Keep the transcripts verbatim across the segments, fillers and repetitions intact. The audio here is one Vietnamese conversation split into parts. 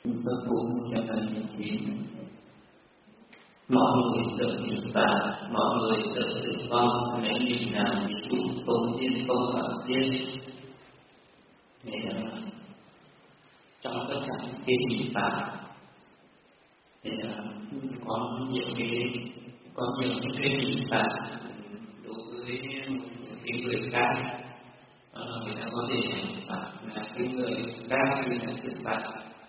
Phật cũng cho hành chín. Mọi người sợ trừng phạt, mọi người sợ tử vong, nếu mình làm ví dụ không giết không phạm giết. Thì trong tất cả những cái hình phạt thì có nhiều cái có nhiều những cái hình phạt đối với những cái người khác. Uh, người ta có thể hình phạt là cái người khác người ta xử phạt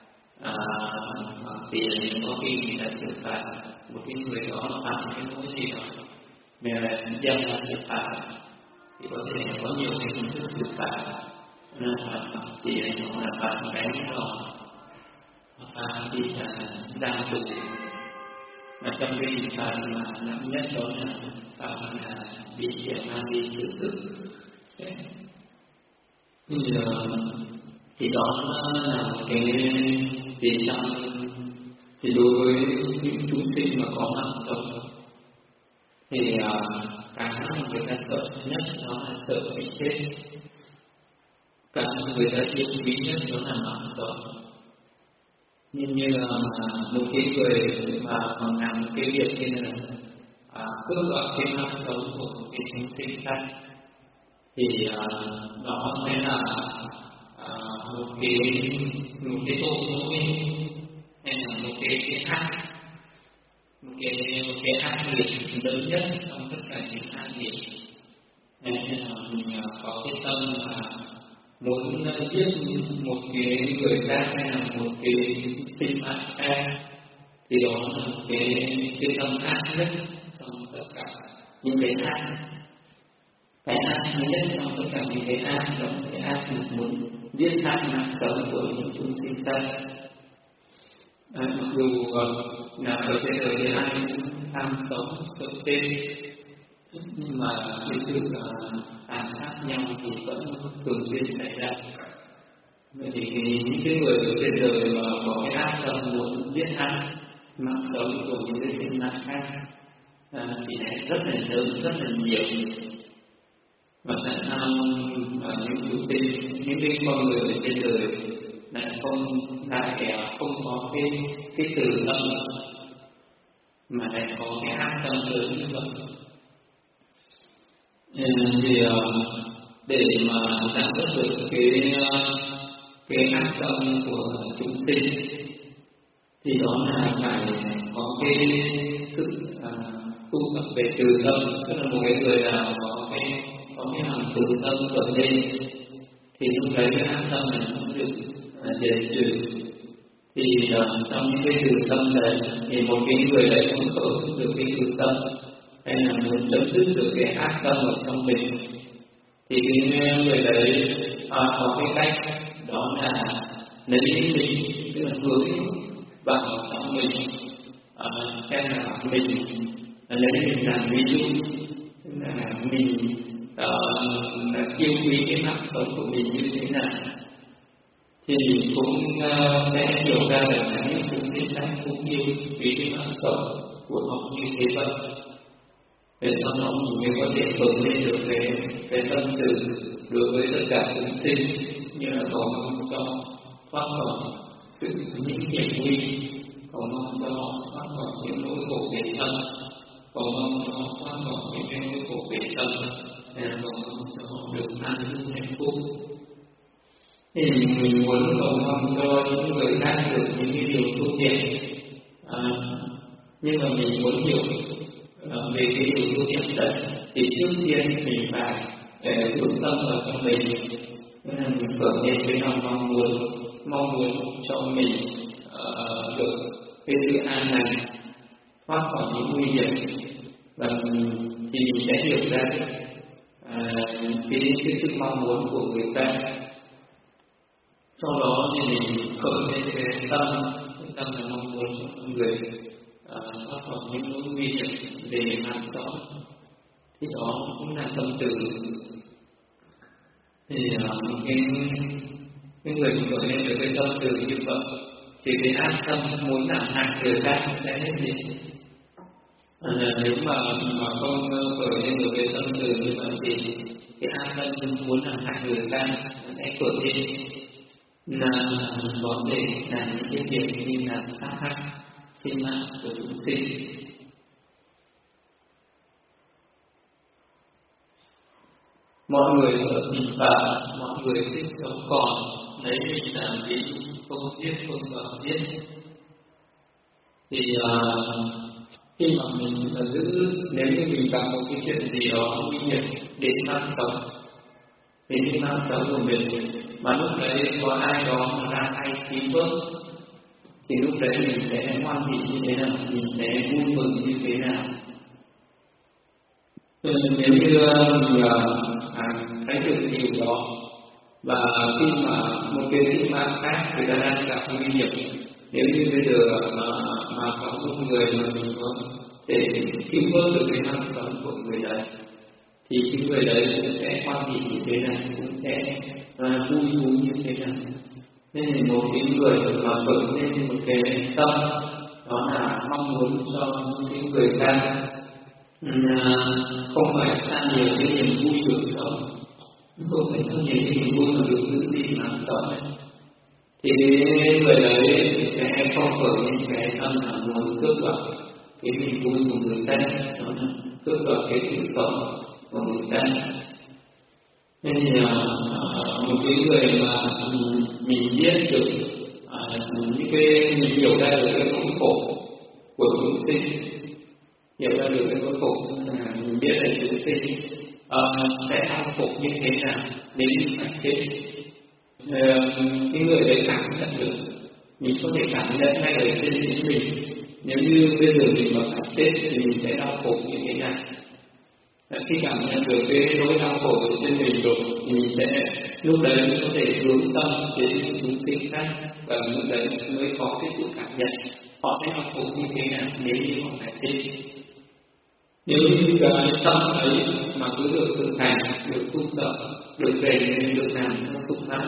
bằng tiền, có khi người ta xử phạt một cái người đó phạm cái lỗi gì đó mà là dân là xử phạt, thì có thể có nhiều cái hình thức xử phạt, là phạt bằng tiền hoặc là phạt đánh đòn hoặc là thì là giam tù. Mà trong cái hình phạt mà nặng nhất đó là phạt là bị mang đi xử tử. Thì, thì đó là một cái vì trong thì đối với những chúng sinh mà có mạng sống thì cái mà người ta sợ nhất đó là sợ bị chết, cái mà người ta yêu quý nhất đó là mạng sống. Nhưng như là một cái người mà còn làm một cái việc như là à, cướp đoạt cái mạng sống của một cái chúng sinh khác thì uh, đó sẽ là uh, một cái một cái tội lỗi hay là một cái cái ác một cái một cái ác nghiệp lớn nhất trong tất cả những ác nghiệp. Nên là mình uh, có cái tâm là muốn giết một cái người khác hay là một cái sinh mạng khác thì đó là một cái cái tâm ác nhất trong tất cả những cái ác. Cái ác nhất trong tất cả những cái ác đó là cái ác là muốn giết hại mạng sống của những chúng sinh khác. À, mặc dù uh, là ở trên đời thì ai cũng tham sống sợ chết, nhưng mà cái sự uh, tàn sát nhau thì vẫn thường xuyên xảy ra. Vậy thì những cái người ở trên đời mà có cái ác tâm muốn giết hại mạng sống của những cái sinh mạng khác à, thì lại rất là lớn, rất là nhiều. Và tại sao những chúng sinh, những cái con người ở trên đời lại không lại không có cái cái từ tâm mà lại có cái ác tâm lớn như vậy? Thì để mà giảm bớt được cái cái ác tâm của chúng sinh thì đó là phải có cái sự tu tập về từ tâm, tức là một cái người nào có cái có cái lòng từ tâm trở lên thì lúc đấy cái ác tâm này cũng được diệt trừ. Thì uh, trong những cái từ tâm đấy thì một cái người đấy cũng khởi được cái từ tâm hay là muốn chấm dứt được cái ác tâm ở trong mình thì cái người đấy uh, có cái cách đó là lấy mình, tức là hướng vào trong mình, uh, xem là mình uh, lấy mình làm ví dụ, tức là mình uh, yêu quý cái mạng sống của mình như thế nào thì mình cũng uh, sẽ hiểu ra được là những chúng sinh khác cũng yêu quý cái mạng sống của họ như thế vậy. Để sau đó mình mới có thể khởi lên được cái cái tâm từ đối với tất cả chúng sinh, như là cầu mong cho thoát khỏi sự những hiểm nguy, cầu mong cho họ thoát khỏi những nỗi khổ về thân, cầu mong cho họ thoát khỏi những cái nỗi khổ về tâm, để cầu mong cho họ được an vui hạnh phúc. Thì mình muốn cầu mong cho những người khác được những cái điều tốt đẹp, à, nhưng mà mình muốn hiểu uh, về cái điều tốt đẹp đấy thì trước tiên mình phải để vững tâm ở trong mình, nên là mình khởi lên cái lòng mong muốn mong muốn cho mình uh, được cái sự an lành, thoát khỏi những nguy hiểm, và thì mình sẽ hiểu ra uh, cái cái sự mong muốn của người ta. Sau đó thì mình khởi lên cái tâm, cái tâm là mong muốn của người uh, thoát khỏi những nỗi nguy hiểm về mạng sống, thì đó cũng là tâm từ. Thì uh, cái cái người khởi lên được cái tâm từ như vậy thì cái ác tâm muốn làm hại người khác sẽ hết đi. À, nếu mà mà không khởi lên được cái tâm từ như vậy thì cái ác tâm muốn làm hại người khác sẽ khởi lên. là có thể làm những cái việc như là sát hại sinh mạng của chúng sinh. Mọi người ở bình phạm, mọi người thích sống còn, lấy mình làm ví, không giết không vào giết. Thì uh, khi mà mình uh, giữ, nếu như mình gặp một cái chuyện gì đó nguy hiểm đến mạng sống, đến cái mạng sống của mình, mà lúc đấy có ai đó mà ra tay cứu vớt, thì lúc đấy mình sẽ hoan hỉ như thế nào, mình sẽ vui mừng như thế nào. Nếu như mình à, thấy được điều đó, và khi mà một cái sinh mạng khác người ta đang gặp nguy hiểm, nếu như bây giờ mà, mà có một người mà mình có thể cứu vớt được cái mạng sống của người đấy, thì cái người đấy cũng sẽ hoan hỉ như thế này, cũng sẽ à, vui thú như thế này. Nên là một cái người mà khởi lên một cái tâm, đó là mong muốn cho những người khác không phải sang nhiều cái niềm vui được sống, không phải sang nhiều cái niềm vui mà được giữ gìn mạng sống ấy. Thì người đấy sẽ không khởi lên cái tâm là muốn cướp đoạt cái niềm vui của người ta, đó là cướp đoạt cái sự sống của người ta. Nên là một cái người mà mình biết được những cái, mình hiểu ra được cái nỗi khổ của chúng sinh, hiểu ra được cái nỗi khổ là mình biết là chúng sinh uh, sẽ đau khổ như thế nào đến phải chết. Uh, cái người đấy cảm nhận được, mình có thể cảm nhận ngay ở trên chính mình, nếu như bây giờ mình mà phải chết thì mình sẽ đau khổ như thế nào. Khi cảm nhận được cái nỗi đau khổ ở trên mình rồi thì mình sẽ lúc đấy mới có thể hướng tâm đến chúng sinh khác, và lúc đấy mới có cái sự cảm nhận họ sẽ đau khổ như thế nào nếu như họ phải chết. Nếu như cái tâm ấy mà cứ được thực hành, được tu tập, được rèn luyện, được làm cho sung mãn,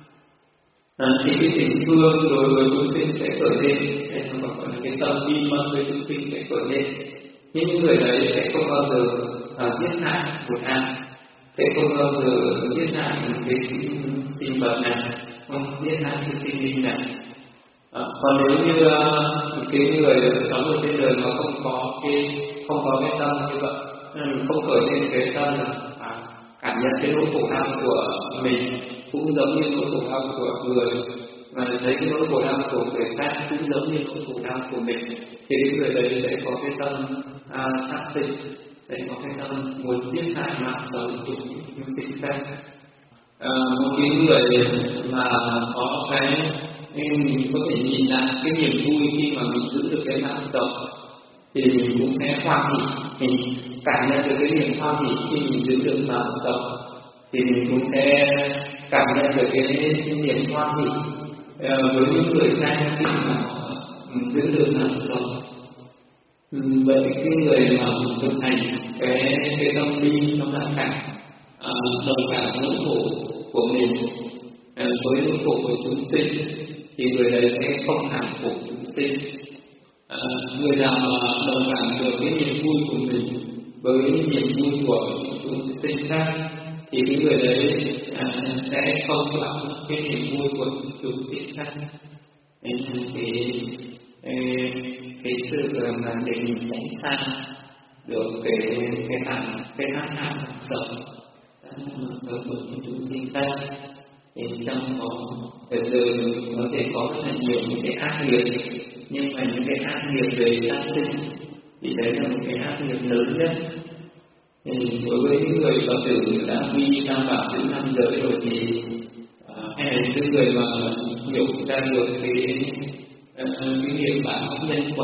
à, thì cái tình thương đối với chúng sinh sẽ khởi lên, hay là gọi là cái tâm bi mẫn với chúng sinh sẽ khởi lên. Nhưng những người đấy sẽ không bao giờ à, giết hại một ai, sẽ không bao giờ giết hại một cái sinh vật nào, không giết hại cái sinh linh nào. À, còn nếu như uh, cái người sống ở trên đời mà không có cái không có cái tâm như vậy, nên không khởi lên cái tâm là à, cảm nhận cái nỗi khổ đau của mình cũng giống như nỗi khổ đau của người, và thấy cái nỗi khổ đau của người khác cũng giống như nỗi khổ đau của mình, thì cái người đấy sẽ có cái tâm à, sát sinh, sẽ có cái tâm muốn giết hại mạng sống của những sinh khác. À, một cái người mà có cái nên mình có thể nhìn lại cái niềm vui khi mà mình giữ được cái mạng sống, thì mình cũng sẽ hoan hỉ, mình cảm nhận được cái niềm hoan hỉ khi mình giữ được mạng sống, thì mình cũng sẽ cảm nhận được cái, cái niềm hoan hỉ uh, với những người khác khi mà giữ được mạng sống. Vậy cái người mà thực hành cái cái tâm bi trong đại cảnh, uh, đồng cảm nỗi khổ của mình uh, với nỗi khổ của chúng sinh, thì người đấy sẽ không làm khổ chúng sinh. À, người nào mà đồng cảm được cái niềm vui của mình với niềm vui của chúng sinh khác, thì cái người đấy à, sẽ không đoạt cái niềm vui của chúng sinh khác. Nên cái cái sự mà để mình tránh xa được cái cái hạng cái hạng hạng sống, hạng sống của chúng sinh khác. Thì trong có bây giờ có thể có rất là nhiều những cái ác nghiệp, nhưng mà những cái ác nghiệp về sát sinh thì đấy là một cái ác nghiệp lớn nhất. Thì đối với những người Phật tử đã vi tam bảo giữ năm giới rồi thì uh, hay là những người mà hiểu ra được cái uh, cái nghiệp bản nhân quả,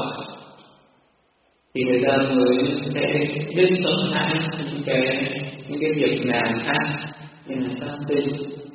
thì người ta mới sẽ biết sống lại những cái những cái việc làm khác như là sát sinh.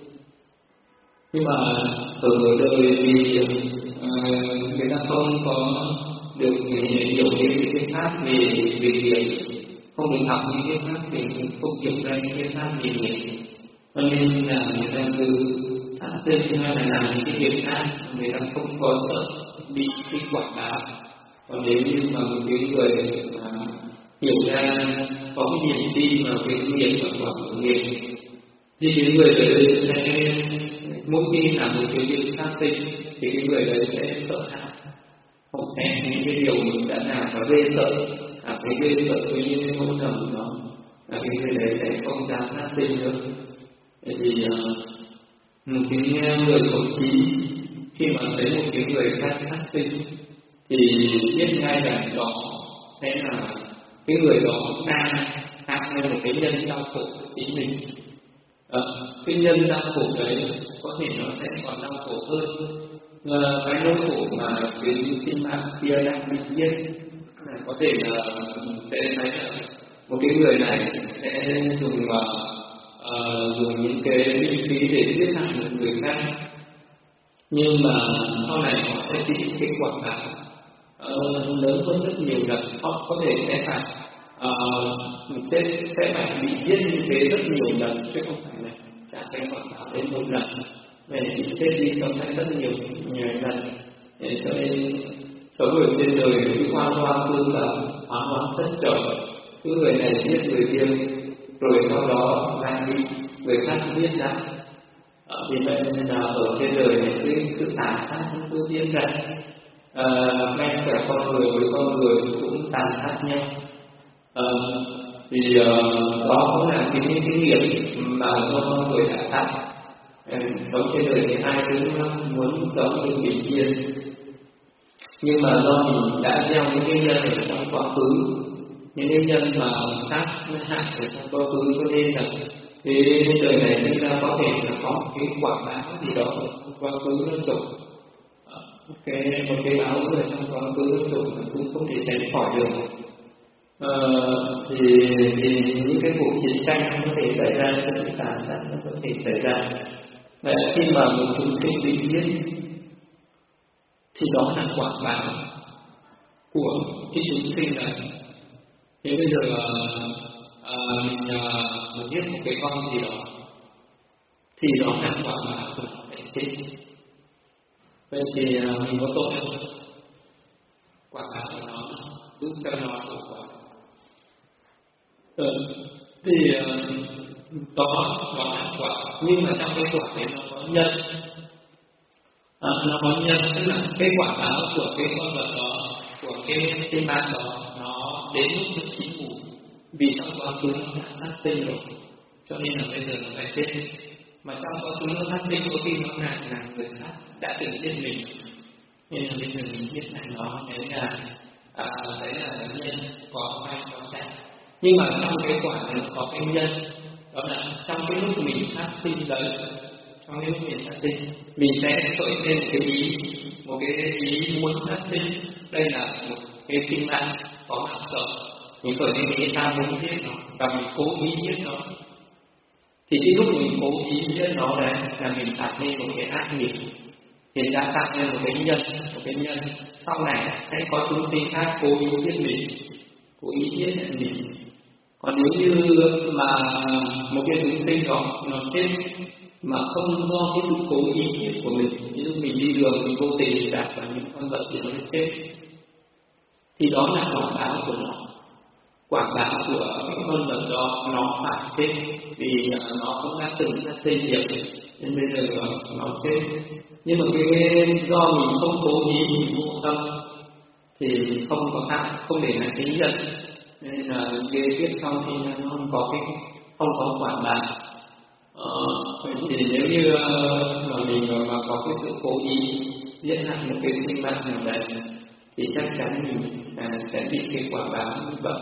Nhưng mà ở đời thì uh, người ta không có được hiểu cái cái pháp về về nghiệp, không được học những cái pháp về không hiểu ra những cái pháp về nghiệp, cho nên là người ta cứ sát sinh hay là làm những cái việc khác, người ta không có sợ bị cái quả báo. Còn nếu như mà một cái người uh, hiểu ra có cái niềm tin vào cái nghiệp và quả của nghiệp, thì cái người đấy sẽ mỗi khi làm một cái việc phát sinh thì cái người đấy sẽ sợ hãi, không thèm những cái điều mình đã làm và ghê sợ, cảm thấy ghê sợ với những cái mâu thuẫn của nó, và cái người đấy sẽ không dám phát sinh nữa. Vậy thì một cái người có trí khi mà thấy một cái người khác phát sinh thì biết ngay là đó sẽ là cái người đó đang tạo nên một cái nhân đau khổ của chính mình. À, cái nhân đau khổ đấy có thể nó sẽ còn đau khổ hơn à, cái nỗi khổ mà cái sinh mạng kia đang bị giết. À, có thể là sẽ thấy là một cái người này sẽ dùng uh, uh, dùng những cái binh khí để giết hại một người khác, nhưng mà sau này họ sẽ bị cái quả báo uh, lớn hơn rất nhiều lần. Họ có thể sẽ phải uh, sẽ sẽ phải bị giết như thế rất nhiều lần, chứ không phải là trả cái quả báo đến một lần, về bị chết đi trong tay rất nhiều nhiều lần. Để cho nên sống ở trên đời cứ hoang hoang tương là hoang hoang rất trời, cứ người này giết người kia, rồi sau đó lại bị người khác biết ra. Ở vì vậy nên là ở trên đời này cái sự tàn sát nó cứ diễn ra, à, ngay cả con người với con người cũng tàn sát nhau. À, thì uh, đó cũng là cái những cái nghiệp mà do con người đã tạo. À, sống trên đời thì ai cũng muốn sống được bình yên, nhưng mà do mình đã gieo những cái nhân ở trong quá khứ, những cái nhân mà tác hại ở trong quá khứ, cho nên là cái đời này chúng ta có thể là có một cái quả báo gì đó ở trong quá khứ nó trục, cái một cái báo ở trong quá khứ nó trục cũng không thể tránh khỏi được. À, thì, thì những cái cuộc chiến tranh nó có thể xảy ra, những cái tàn sát nó có thể xảy ra. Và khi mà một chúng sinh bị giết thì đó là quả báo của cái chúng sinh này. Thế bây giờ à, mình à, mình giết một cái con gì đó thì đó là quả báo của nó phải chết. Vậy thì à, mình có tội không? Quả báo của nó giúp cho nó hiệu quả. Ừ. Thì à, đó đó là quả, nhưng mà trong cái quả đấy nó có nhân. À, nó có nhân, tức là cái quả báo của cái con vật đó, của cái cái mạng đó, nó đến lúc nó chín mùi, vì trong quá khứ nó đã phát sinh rồi, cho nên là bây giờ nó phải chết. Mà trong quá khứ nó phát sinh có khi nó là là người khác đã từng giết mình, nên là bây giờ mình giết lại nó, đấy là à, đấy là nhân có hay có trả. Nhưng mà trong cái quả này có cái nhân, đó là trong cái lúc mình phát sinh đấy, trong cái lúc mình phát sinh, mình sẽ khởi lên một cái ý, một cái ý muốn phát sinh. Đây là một cái sinh mạng có mạng sợ, mình khởi lên cái ta muốn giết nó và mình cố ý giết nó. Thì cái lúc mình cố ý giết nó đấy là mình tạo nên một cái ác nghiệp, thì đã tạo nên một cái nhân, một cái nhân sau này sẽ có chúng sinh khác cố ý giết mình, cố ý giết mình. Còn nếu như mà một cái chúng sinh đó nó chết mà không do cái sự cố ý của mình, ví dụ mình đi đường mình vô tình đạp vào những con vật thì nó chết, thì đó là quả báo của nó. Quả báo của cái con vật đó nó phải chết, vì nó cũng đã từng phát sinh nghiệp nên bây giờ nó chết. Nhưng mà cái do mình không cố ý, mình vô tâm thì không có hại, không để lại cái nhân, nên là cái tiếp sau thì nó không có cái không có quả báo. Ờ, thì nếu như mà mình mà có cái sự cố ý giết hại một cái sinh mạng nào đấy thì chắc chắn mình à, sẽ bị cái quả báo như vậy.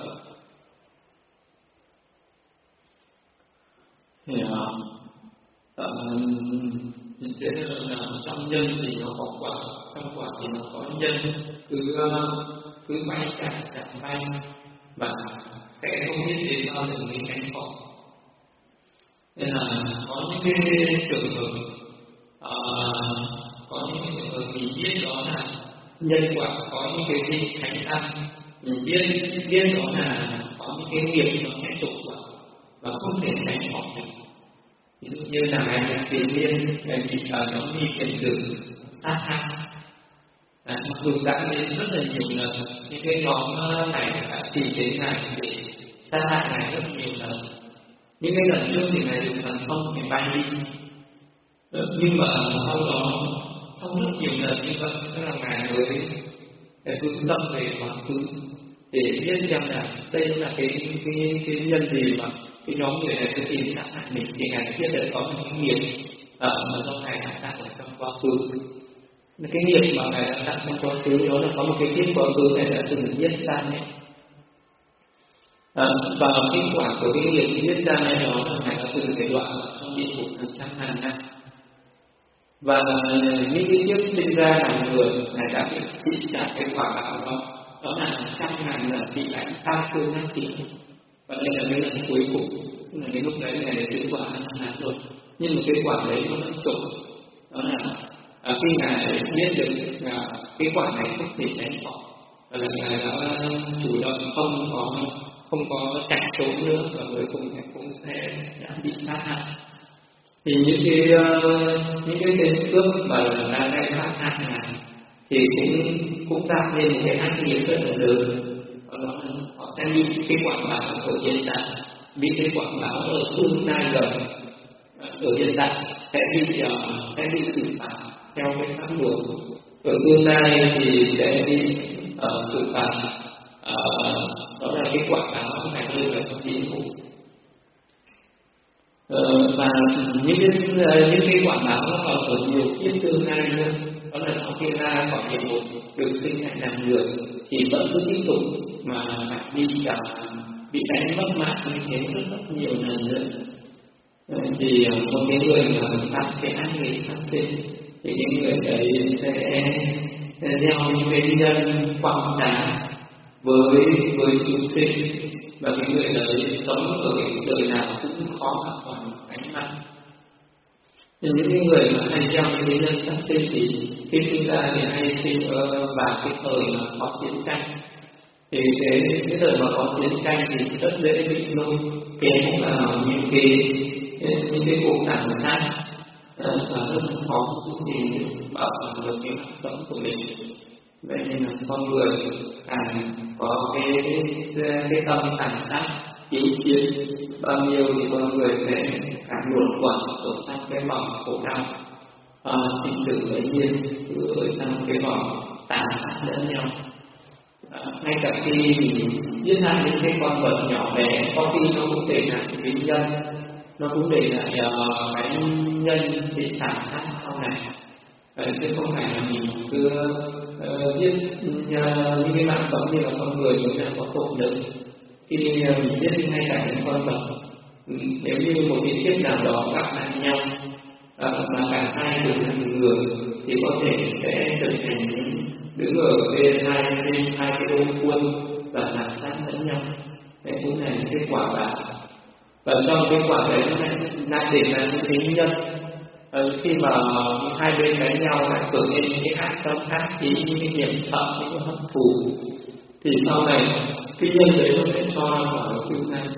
Thì uh, mình sẽ là trong nhân thì nó có quả, trong quả thì nó có nhân, cứ cứ bay cả chẳng bay và sẽ không biết đến bao giờ mới tránh khỏi. Nên là có những cái trường hợp uh, có những cái trường hợp mình biết đó là nhân quả, có những cái gì thánh tăng mình biết biết đó là có những cái nghiệp nó sẽ trục quả và không thể tránh khỏi được. Ví dụ như là ngài là tiền liên, ngài bị ở nó bị tiền tử sát hại, à, mặc dù đã đến rất là nhiều lần, những cái nhóm này đã tìm đến ngài để sát hại ngài rất nhiều lần. Những cái lần trước thì ngài dùng thần thông để bay đi, Nhưng mà sau đó, sau rất nhiều lần như vậy, tức là ngài mới để hướng tâm về quá khứ để biết xem là đây là cái cái cái nhân gì mà cái nhóm người này cứ tìm sát hại mình, thì ngài biết được có một cái nghiệp ở mà do ngài đã tạo ở trong quá khứ. Cái nghiệp mà ngài đã tạo trong quá khứ đó là có một cái kiếp quá khứ ngài đã từng giết ra này. À, và kết quả của cái nghiệp giết ra này đó là ngài đã từng cái đoạn trong địa ngục hàng trăm ngàn năm. Và những cái kiếp sinh ra làm người ngài đã bị chịu trả cái quả báo đó, đó là trăm ngàn lần bị đánh tha phương năng thị. Và đây là cái lần cuối cùng, là cái lúc đấy ngài đã giữ quả năm ngàn rồi, nhưng mà cái quả đấy nó vẫn trội. Đó là à, khi ngài biết được là cái quả này không thể tránh khỏi, và là ngài đã chủ động không có không có chạy trốn nữa, và cuối cùng ngài cũng sẽ đã bị sát hại. Thì những cái uh, những cái tên cướp mà đang đang sát hại này thì cũng cũng tạo nên những cái ác nghiệp rất là lớn. Đó là họ sẽ bị cái quả báo ở hiện tại, bị cái quả báo ở tương lai gần ở hiện tại sẽ bị uh, sẽ bị xử phạt theo cái pháp luật. Ở tương lai thì sẽ bị uh, xử phạt, uh, đó là cái quả báo phải đưa vào trong địa ngục. Uh, và những cái những cái quả báo nó còn ở nhiều kiếp tương lai nữa. Đó là sau khi ra khỏi địa ngục được sinh lại làm người thì vẫn cứ tiếp tục mà phải đi cả bị đánh mất mạng như thế rất rất nhiều lần nữa. Uh, thì uh, một cái người mà tạo cái ác nghiệp phát sinh thì những người đấy sẽ gieo những cái nhân quang trá với với chúng sinh, và cái người đấy sống ở cái đời nào cũng khó mà còn gánh nặng. Nhưng những cái người mà hay gieo những cái nhân phát sinh thì khi sinh ra thì hay sinh ở vào cái thời mà có chiến tranh, thì cái cái thời mà có chiến tranh thì rất dễ bị lôi kéo vào những cái những cái cuộc đàn sát, và rất khó gì bảo quản được cái hoạt động của mình. Vậy nên là con người càng có cái cái, cái tâm tàn sát yếu chiến bao nhiêu thì con người sẽ càng luẩn quẩn ở trong cái vòng khổ đau à, tình tử bấy nhiên cứ ở trong cái vòng tàn sát lẫn nhau. À, ngay cả khi mình giết hại những cái con vật nhỏ bé, có khi nó cũng để lại cái nhân, nó cũng để lại uh, cái nhân bị tàn sát sau này. À, chứ không phải là mình cứ uh, giết uh, những cái mạng sống như là con người mới là có tội lớn. Khi uh, mình giết ngay cả những con vật, um, nếu như một cái kiếp nào đó gặp lại nhau uh, mà cả hai đều là người thì có thể sẽ trở thành những đứng ở bên hai bên hai cái ô quân và tàn sát lẫn nhau. Đấy cũng là những cái quả báo, và trong cái quả đấy nó lại lại để là những cái nhân. Ờ, khi mà hai bên đánh nhau lại khởi lên những cái ác tâm ác ý, những cái niệm hận, những cái hận thù, thì sau này cái nhân đấy nó sẽ cho ra khỏi tương lai.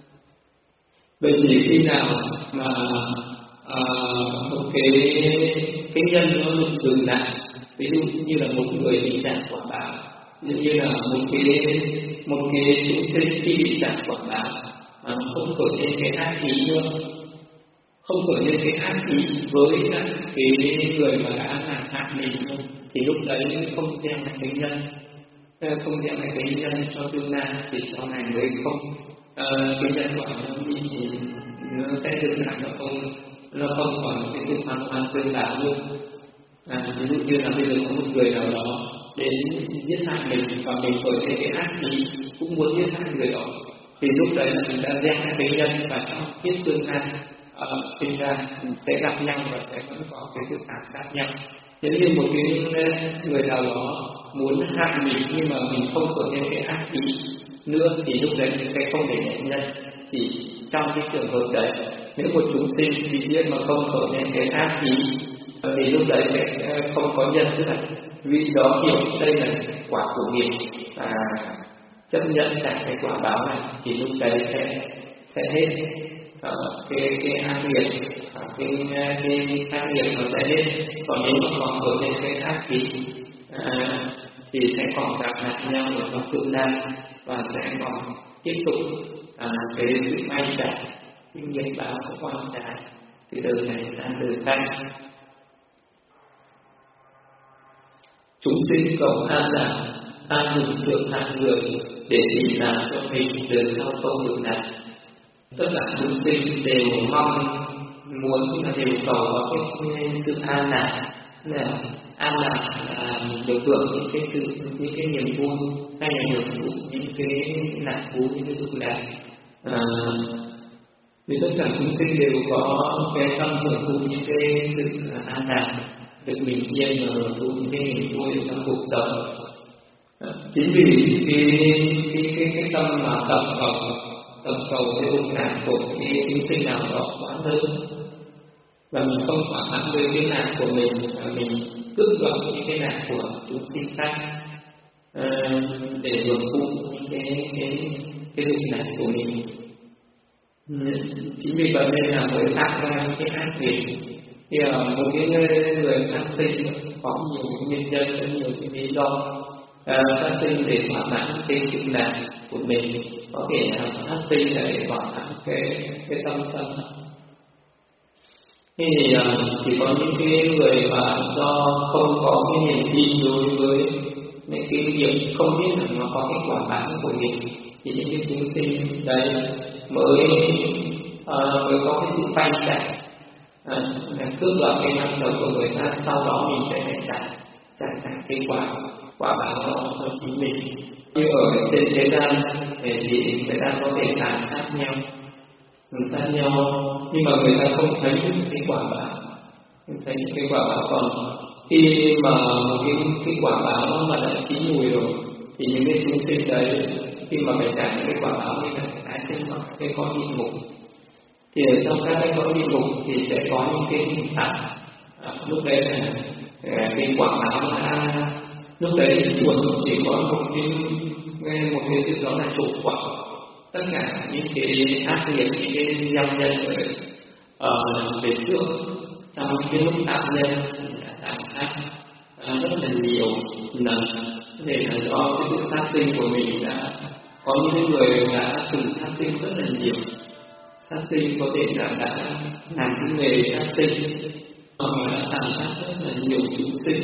Vậy thì khi nào mà à, một cái cái nhân nó được dừng lại, ví dụ như là một người bị trả quả báo, ví dụ như là một cái một cái chúng sinh khi bị trả quả báo mà nó không khởi lên cái ác ý nữa, không khởi lên cái ác ý với lại cái người mà đã làm hại mình nữa, thì lúc đấy không gieo lại cái nhân, không gieo lại cái nhân cho tương lai, thì sau này mới không uh, cái nhân quả nó đi thì nó sẽ dừng lại, nó không nó không còn cái sự hoàn toàn tương đạo luôn. À, ví dụ như là bây giờ có một người nào đó đến giết hại mình và mình khởi lên cái ác ý cũng muốn giết hại người đó, thì lúc đấy là mình đã gieo lại cái nhân, và trong kiếp tương lai sinh uh, ra sẽ gặp nhau và sẽ vẫn có cái sự tàn sát nhau. Nếu như một cái người nào đó muốn hại mình nhưng mà mình không khởi lên cái ác ý nữa thì lúc đấy mình sẽ không để nhận nhân. Chỉ trong cái trường hợp đấy, nếu một chúng sinh bị giết mà không khởi lên cái ác ý thì lúc đấy sẽ không có nhân, tức là vì đó hiểu đây là quả của nghiệp và chấp nhận trả cái quả báo này, thì lúc đấy sẽ sẽ hết uh, cái cái ác nghiệp, uh, cái cái ác nghiệp nó sẽ hết. Còn nếu mà còn khởi lên cái ác ý uh, thì sẽ còn gặp lại nhau ở trong tương lai và sẽ còn tiếp tục uh, cái sự bay trả cái nghiệp báo của con trái. từ đời này sang đời khác. Chúng sinh cầu an lạc, an dùng thượng hạng người để tìm làm cho mình đời sau không được nạn. Tất cả chúng sinh đều mong muốn là đều cầu có cái sự an lạc, là an lạc là mình được hưởng những cái sự những cái niềm vui, hay là được hưởng những cái lạc thú, những cái dục lạc. À, vì tất cả chúng sinh đều có cái tâm hưởng thụ những cái sự an lạc, được bình yên và hưởng thụ những cái niềm vui trong cuộc sống. À, chính vì cái cái cái cái tâm mà tập cầu tập cầu cái dục lạc của cái chúng sinh nào đó quá lớn, và mình không thỏa mãn với cái nạn của mình, và mình cướp đoạt những cái nạn của chúng sinh khác à, để hưởng thụ những cái cái cái dục lạc của mình. Chính vì vậy nên là mới tạo ra những cái ác nghiệp. Thì ở một cái người sát sinh có nhiều cái nguyên nhân, có nhiều cái lý do sát sinh để thỏa mãn cái dục lạc của mình, có thể là sát sinh để thỏa mãn cái cái tâm sân. Thì chỉ có những cái người mà do không có cái niềm tin đối với những cái việc không biết là nó có cái quả báo của mình, thì những cái chúng sinh đấy mới uh, mới có cái sự phanh chạy, uh, cướp đoạt cái năng lực của người ta, sau đó mình sẽ phải trả trả trả cái quả quả báo cho, cho chính mình. Như ở trên thế gian thì người ta có thể tàn sát nhau, người ta nhau, nhưng mà người ta không thấy cái quả báo, không thấy cái quả báo. Còn khi mà một cái cái quả báo mà đã chín mùi rồi, thì những cái chúng sinh đấy khi mà phải trả những cái quả báo như là tái sinh vào cái cõi địa ngục. Thì ở trong các cái cõi địa ngục thì sẽ có những cái hình phạt. À, lúc đấy là cái quả báo đã, lúc đấy thì chuột chỉ có một cái một cái sự đó là chủ quả. Tất cả những cái ác nghiệp, những cái nhân nhân ở uh, về trước trong những cái lúc tạo nhân đã tạo ác uh, rất là nhiều lần, để là do cái sự sát sinh của mình. Đã có những người đã từng sát sinh rất là nhiều, sát sinh có thể là đã làm cái nghề sát sinh, hoặc là đã tàn sát rất là nhiều chúng sinh.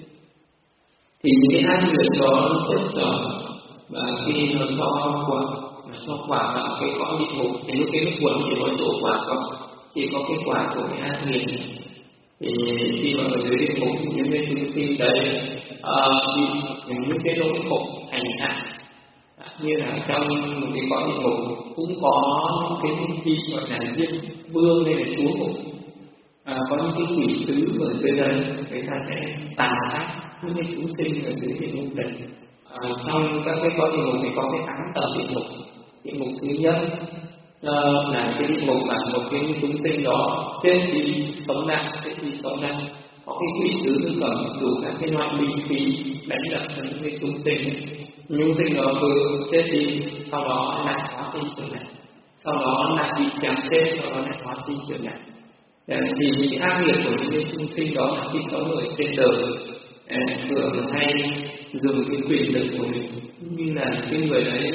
Thì những cái ác nghiệp đó chất chồng, và khi nó cho quả nó cho quả vào cái cõi địa ngục, thì lúc cái lúc quẩn chỉ có chỗ quả không, chỉ có cái quả của cái ác nghiệp. Thì khi mà ở dưới địa ngục, những cái chúng sinh đấy uh, bị những cái nỗi khổ hành hạ, như là trong một cái cõi địa ngục cũng có cái vị gọi là diêm vương hay là chúa ngục, à, có những cái quỷ sứ ở dưới đây, người ta sẽ tàn sát những cái chúng sinh ở dưới địa ngục đấy. À, trong các cái cõi địa ngục thì có cái tám tầng địa ngục. Địa ngục thứ nhất uh, là cái địa ngục mà một cái chúng sinh đó chết đi sống lại, chết đi sống lại, có cái quỷ sứ cầm đủ các cái loại binh khí đánh đập cho những cái chúng sinh. Chúng sinh đó cứ chết đi, sau đó lại hóa sinh trở lại, sau đó lại bị chém chết, sau đó lại hóa sinh trở lại. Thì những cái ác nghiệp của những cái chúng sinh đó là khi có người trên đời thường hay dùng cái quyền lực của mình, như là cái người đấy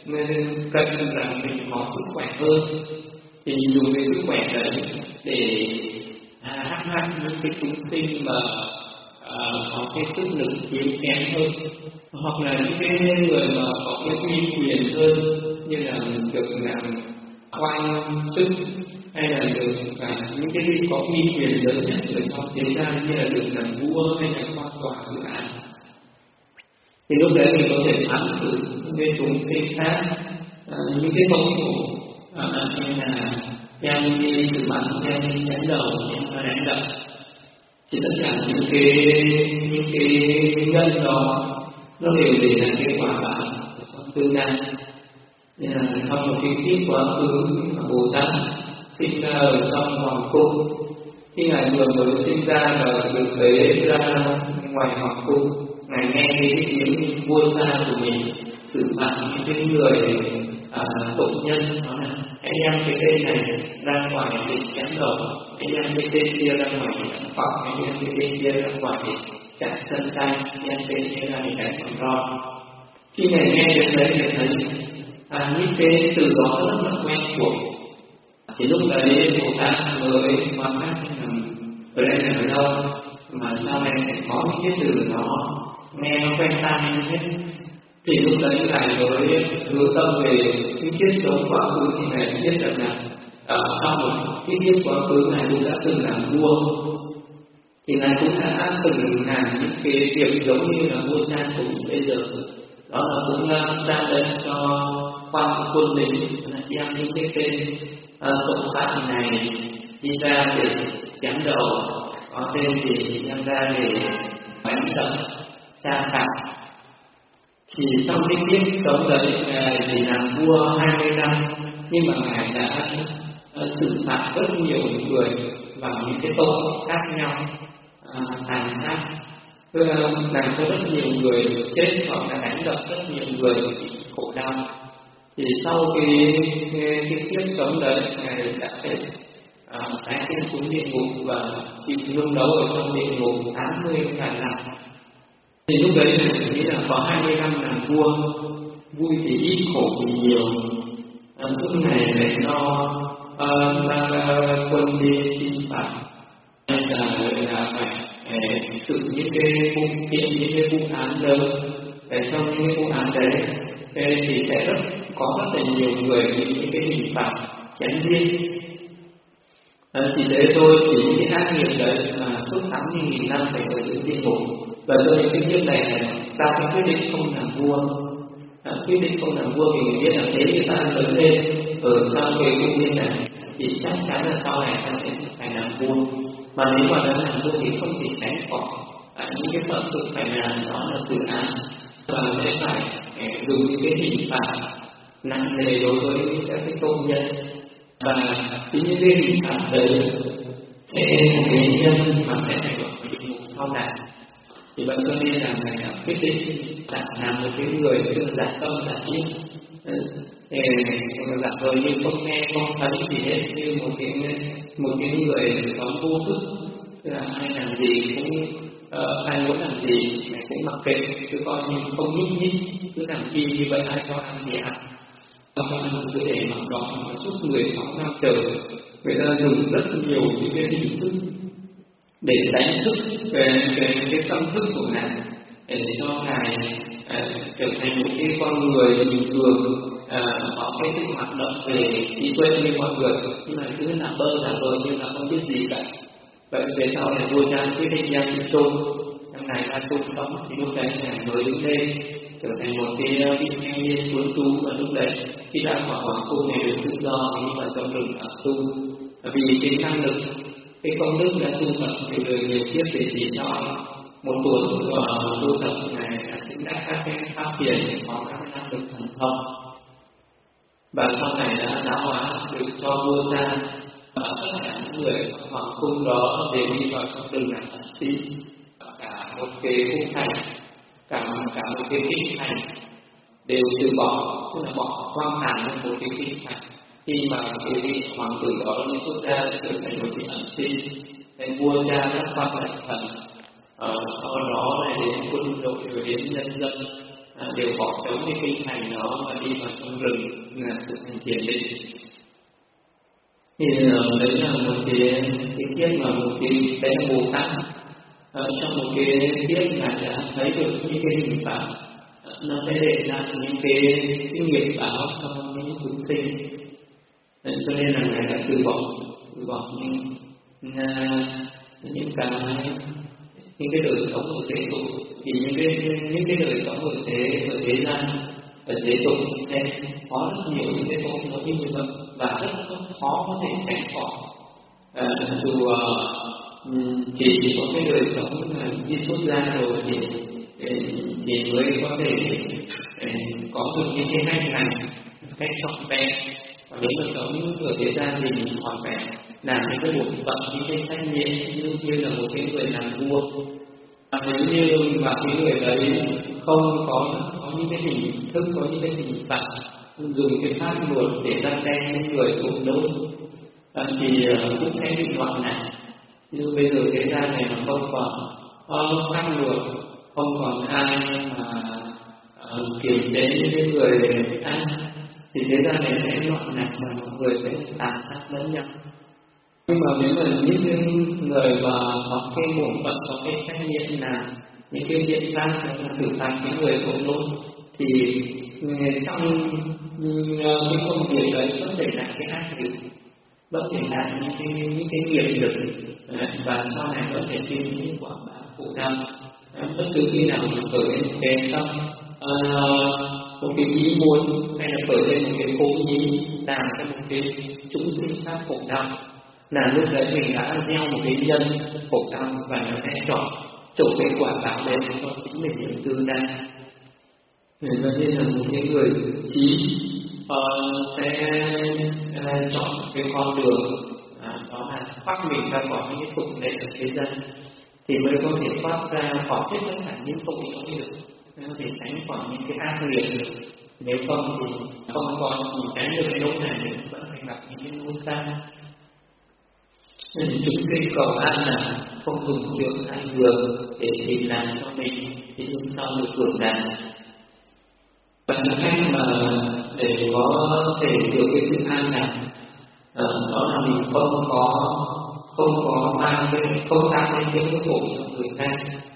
cần rằng mình có sức khỏe hơn, thì dùng cái sức khỏe đấy để hãm hại những cái chúng sinh mà à, có cái sức lực yếu kém hơn, hoặc là những cái người mà có cái uy quyền hơn, như là được làm quan chức, hay là được cả những cái có uy quyền lớn nhất ở trong thế gian, như là được làm vua hay là quan tòa dự án. Thì lúc đấy mình có thể phán xử những cái chúng sinh khác, à, những cái mâu thuẫn, à, hay là đem đi xử bắn, đem đi chém đầu, đem đi đánh đập. Thì tất cả những cái những cái nhân đó nó đều để lại cái quả báo trong tương lai. Nên là trong một cái kiếp quá khứ, Bồ Tát sinh ra ở trong hoàng cung. Khi ngài vừa mới sinh ra và được bế ra ngoài hoàng cung, ngài nghe cái tiếng vua cha của mình xử phạt những cái người à, tội nhân, đó là hãy đem cái tên này ra ngoài để chém đầu, hãy đem cái tên kia ra ngoài để đánh phọc, hãy đem cái tên kia ra ngoài để chặt chân tay, đem tên kia ra để đánh bằng roi. Khi ngài nghe đến đấy, ngài thấy à, những cái từ đó rất là quen thuộc, Thì lúc đấy Bồ Tát mới quan sát rằng ở đây là ở đâu mà sao này lại có những cái từ nó nghe nó quen tai như thế. Thì lúc đấy Ngài mới hướng tâm về cái kiếp sống quá khứ, thì Ngài biết rằng là ở trong một cái kiếp quá khứ Ngài cũng đã từng làm vua, thì Ngài cũng đã từng làm những cái việc giống như là vua cha của mình bây giờ, đó là cũng ra lệnh cho quan quân lính đem những cái tên tội phạm này đi ra để chém đầu, có tên thì đem ra để đánh đập tra tặng. Thì trong cái kiếp sống đấy Ngài chỉ làm vua hai mươi năm, nhưng mà Ngài đã xử phạt rất nhiều người vào những cái tội khác nhau, à, tàn sát, làm cho rất nhiều người chết hoặc là đánh đập rất nhiều người khổ đau. Thì sau cái cái, cái kiếp sống đấy Ngài đã phải tái sinh xuống địa ngục và chịu nung nấu ở trong địa ngục tám mươi ngàn năm. Thì lúc đấy Ngài nghĩ là có hai mươi năm làm vua, vui thì ít khổ thì nhiều. Suốt ngày lại lo uh, quân đi chinh phạt, hay là là phải xử những cái vụ kiện, những cái vụ án lớn. Để trong những cái vụ án đấy thì sẽ rất có rất là nhiều người bị những cái hình phạt chém giết. À, chỉ thế thôi, chỉ những cái ác nghiệp đấy mà suốt tám mươi nghìn năm phải ở dưới địa ngục. Và cho những cái kiếp này ta sẽ quyết định không làm vua. À, quyết định không làm vua vì mình biết là thế người ta lớn lên ở trong cái công viên này thì chắc chắn là sau này ta sẽ phải làm vua. Mà nếu mà đã làm vua thì không thể tránh khỏi à, những cái phận sự phải làm, đó là tự án, và sẽ phải dùng những cái hình phạt nặng nề đối với các cái công nhân. Và chính những cái hình phạt đấy sẽ là cái nhân mà sẽ phải gặp địa ngục sau này. Thì vậy cho nên là Ngài đã quyết định là làm một cái người tức là giả tâm giả ý, thì giả vờ như không nghe không thấy gì hết, như một cái một cái người sống vô thức, tức là ai làm gì cũng uh, ai muốn làm gì Ngài cũng mặc kệ, cứ coi như không nhích nhích, cứ làm chi như vậy, ai cho ăn gì ăn, không ăn cứ để mặc đó mà suốt mười sáu năm trời. Người ta dùng rất nhiều những cái hình thức để đánh thức về cái, cái tâm thức của Ngài, để cho Ngài uh, trở thành một cái con người bình thường, uh, có cái sự hoạt động về trí tuệ như mọi người, nhưng mà cứ là bơ là bơ như là không biết gì cả. Vậy về sau này vua cha quyết định đem đi chôn, trong Ngài ra chôn sống, thì lúc đấy Ngài mới đứng lên trở thành một cái vị thanh niên tuấn tú. Và lúc đấy khi đã khỏi hoàng cung này được tự do thì đi vào trong rừng ở tu, vì cái năng lực, cái công đức đã tu tập nhiều đời nhiều kiếp để chỉ cho một tuổi của tu tập này đã chứng đắc các cái pháp thiền, có các cái năng lực thần thông, và sau này đã giáo hóa được cho vua cha và tất cả những người trong hoàng cung đó đều đi vào trong rừng này ẩn sĩ. Cả một cái cung thành, cả cả một cái kinh thành đều từ bỏ, tức là bỏ hoang tàn lên một cái kinh thành. Khi mà cái vị hoàng tử đó như quốc gia trở thành một cái ẩn sĩ, nên vua cha các quan đại thần ở sau đó này đến quân đội rồi đến nhân dân à, đều bỏ trống cái kinh thành đó và đi vào trong rừng là sự thành thiền định. Thì uh, đấy là một cái cái kiếp mà một cái cái Bồ Tát uh, trong một cái kiếp Ngài đã thấy được những cái hình phạt uh, nó sẽ để ra những cái, cái nghiệp báo cho những chúng sinh. Đấy, cho nên là Ngài đã từ bỏ từ bỏ những uh, những cái những cái đời sống ở thế tục. Thì những cái những cái đời sống ở thế ở thế gian, ở thế tục sẽ có rất nhiều những cái tội lỗi như vậy và rất khó có thể tránh khỏi. À, dù uh, chỉ chỉ có cái đời sống mà đi xuất gia rồi thì thì mới có thể có được những cái hành hành cách trọn vẹn. Và nếu mà sống ở thế gian thì mình còn phải làm những cái bổn phận, những cái trách nhiệm như như là một cái người làm vua. Và nếu như mà cái người đấy không có có những cái hình thức, có những cái hình phạt, dùng cái pháp luật để răn đe những người tội lỗi thì cũng sẽ bị loạn nạn. Như bây giờ thế gian này mà không còn có pháp luật, không còn ai mà uh, kiềm chế những cái người ác, thì thế gian này sẽ loạn lạc và mọi người sẽ tàn sát lẫn nhau. Nhưng mà nếu mà những người mà có cái bổn phận, có cái trách nhiệm là những cái biện pháp là xử phạt những người tội lỗi, thì trong cái công việc đấy vẫn để lại cái ác nghiệp, vẫn để lại những cái những cái nghiệp lực, và sau này vẫn thể sinh những quả báo khổ đau. Bất cứ khi nào mình khởi lên một cái tâm, uh, một cái ý muốn, hay là khởi lên một cái cố ý làm cho một cái chúng sinh khác khổ đau, là lúc đấy mình đã gieo một cái nhân khổ đau, và nó sẽ chọn chụp cái quả báo đấy cho chính mình những tư đa. Cho nên là một cái người trí uh, sẽ uh, chọn cái con đường uh, đó là thoát mình ra khỏi những tục lệ ở thế gian, thì mới có thể thoát ra khỏi hết tất cả những tội lỗi được, mới có thể tránh khỏi những cái ác nghiệp được. Nếu không thì không còn chỉ tránh được cái lỗi này, vẫn phải gặp những cái lỗi sai. Nên chúng sinh cầu an là không dùng trường hay đường để tìm làm cho mình thì chúng sau được hưởng đạt. Và những cách mà để có thể được cái sự an lạc, đó là mình không có không có mang cái không tạo nên cái khổ cho người khác,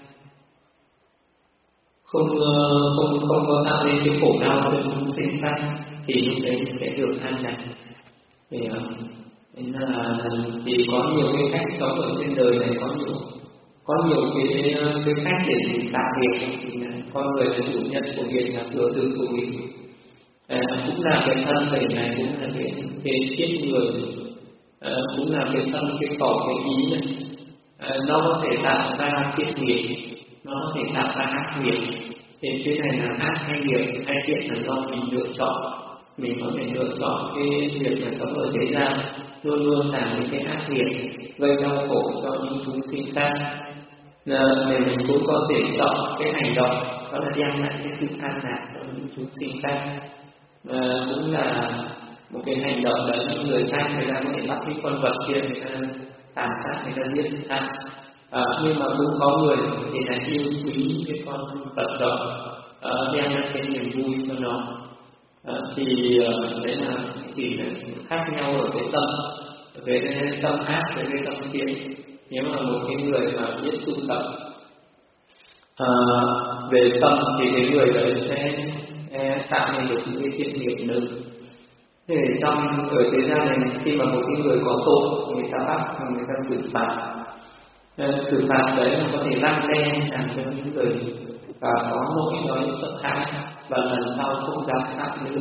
không không không có tạo nên cái khổ đau cho chúng sinh khác, thì lúc đấy sẽ được an lạc. Thì nên là thì có nhiều cái cách sống ở trên đời này, có nhiều có nhiều cái cái cách để mình tạo nghiệp. Con người là chủ nhân của nghiệp, là thừa tự của mình, à, cũng là cái thân thể này, cũng là cái cái kiếp người, à, cũng là cái thân, cái khẩu, cái ý này, à, nó có thể tạo ra thiện nghiệp, nó có thể tạo ra ác nghiệp. Thì cái này là ác hay nghiệp hay thiện là do mình lựa chọn. Mình có thể lựa chọn cái việc là sống ở thế gian luôn luôn làm những cái ác nghiệp gây đau khổ cho những chúng sinh khác, nên mình cũng có thể chọn cái hành động đó là đem lại cái sự an lạc cho những chúng sinh khác. À, cũng là một cái hành động đấy, những người khác người ta có thể bắt cái con vật kia, người ta tàn sát, người ta giết người ta, à, nhưng mà cũng có người thì là yêu quý cái con vật đó, à, đem lại cái niềm vui cho nó. À, thì uh, đấy là chỉ là khác nhau ở cái tâm, về cái tâm ác với cái tâm thiện. Nếu mà một cái người mà biết tu tập à, về tâm thì cái người đấy sẽ e, tạo nên được những cái thiện nghiệp lớn. Thế trong ở thế gian này, khi mà một cái người có tội, người ta bắt, người ta xử phạt, à, xử phạt đấy là có thể răn đe làm cho những người và có nỗi nói sợ hãi và lần sau không dám phạm nữa.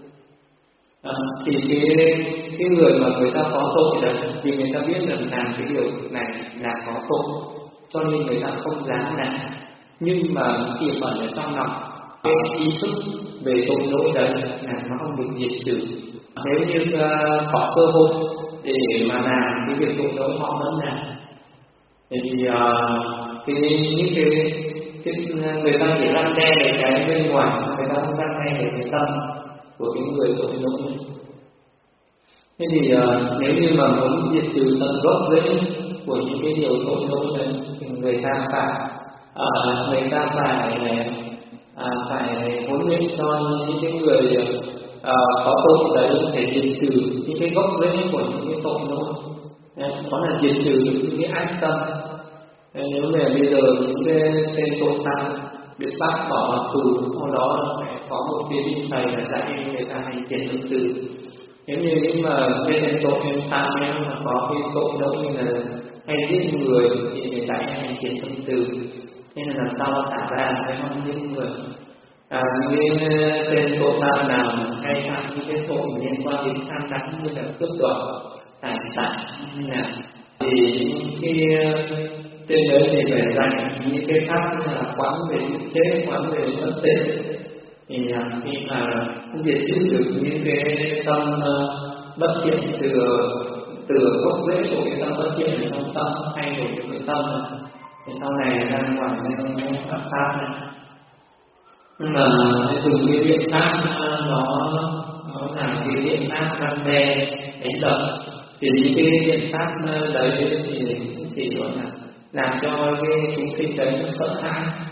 À, thì cái cái người mà người ta có tội đấy, vì người ta biết là làm cái điều này là có tội, cho nên người ta không dám làm. Nhưng mà tiềm ẩn ở trong lòng cái ý thức về tội lỗi đấy là nó không được diệt trừ. Nếu như uh, có cơ hội để mà làm cái việc tội lỗi, họ vẫn làm. Thì uh, cái những cái Cái, người ta chỉ răn đe về cái bên ngoài, người ta không răn đe về cái tâm của cái người tội lỗi. Thế thì uh, nếu như mà muốn diệt trừ tận gốc rễ của những cái điều tội lỗi đấy, thì người ta phải uh, người ta phải uh, phải huấn luyện cho những cái người uh, có tội đấy để diệt trừ những cái gốc rễ của những cái tội lỗi, đó là diệt trừ những cái ác tâm. Nếu mà bây giờ những cái tên tội phạm bị bắt bỏ tù, sau đó phải có một cái vị thầy là dạy người ta hành thiện ứng xử. Nếu như những mà cái tên tội phạm em mà có cái tội lỗi như là hay giết người thì người dạy hành thiện ứng xử. Nên là sau thả ra phải không giết người. À, những cái tên tội phạm nào hay phạm những cái tội liên quan đến tham đắm như là cướp đoạt tài sản, như là thì cái trên đấy thì phải dạy những cái pháp như là quán về chết, quán về bất tịnh. Thì khi mà diệt trừ được những cái tâm uh, bất thiện từ từ gốc rễ của cái tâm bất thiện ở trong tâm, thay đổi được cái tâm này, thì sau này ra ngoài nên pháp pháp này. Nhưng mà dùng cái biện pháp nó nó là cái biện pháp răn đe đánh đập, thì những cái biện pháp đấy thì thì gọi là làm cho cái chúng sinh đấy nó sợ hãi,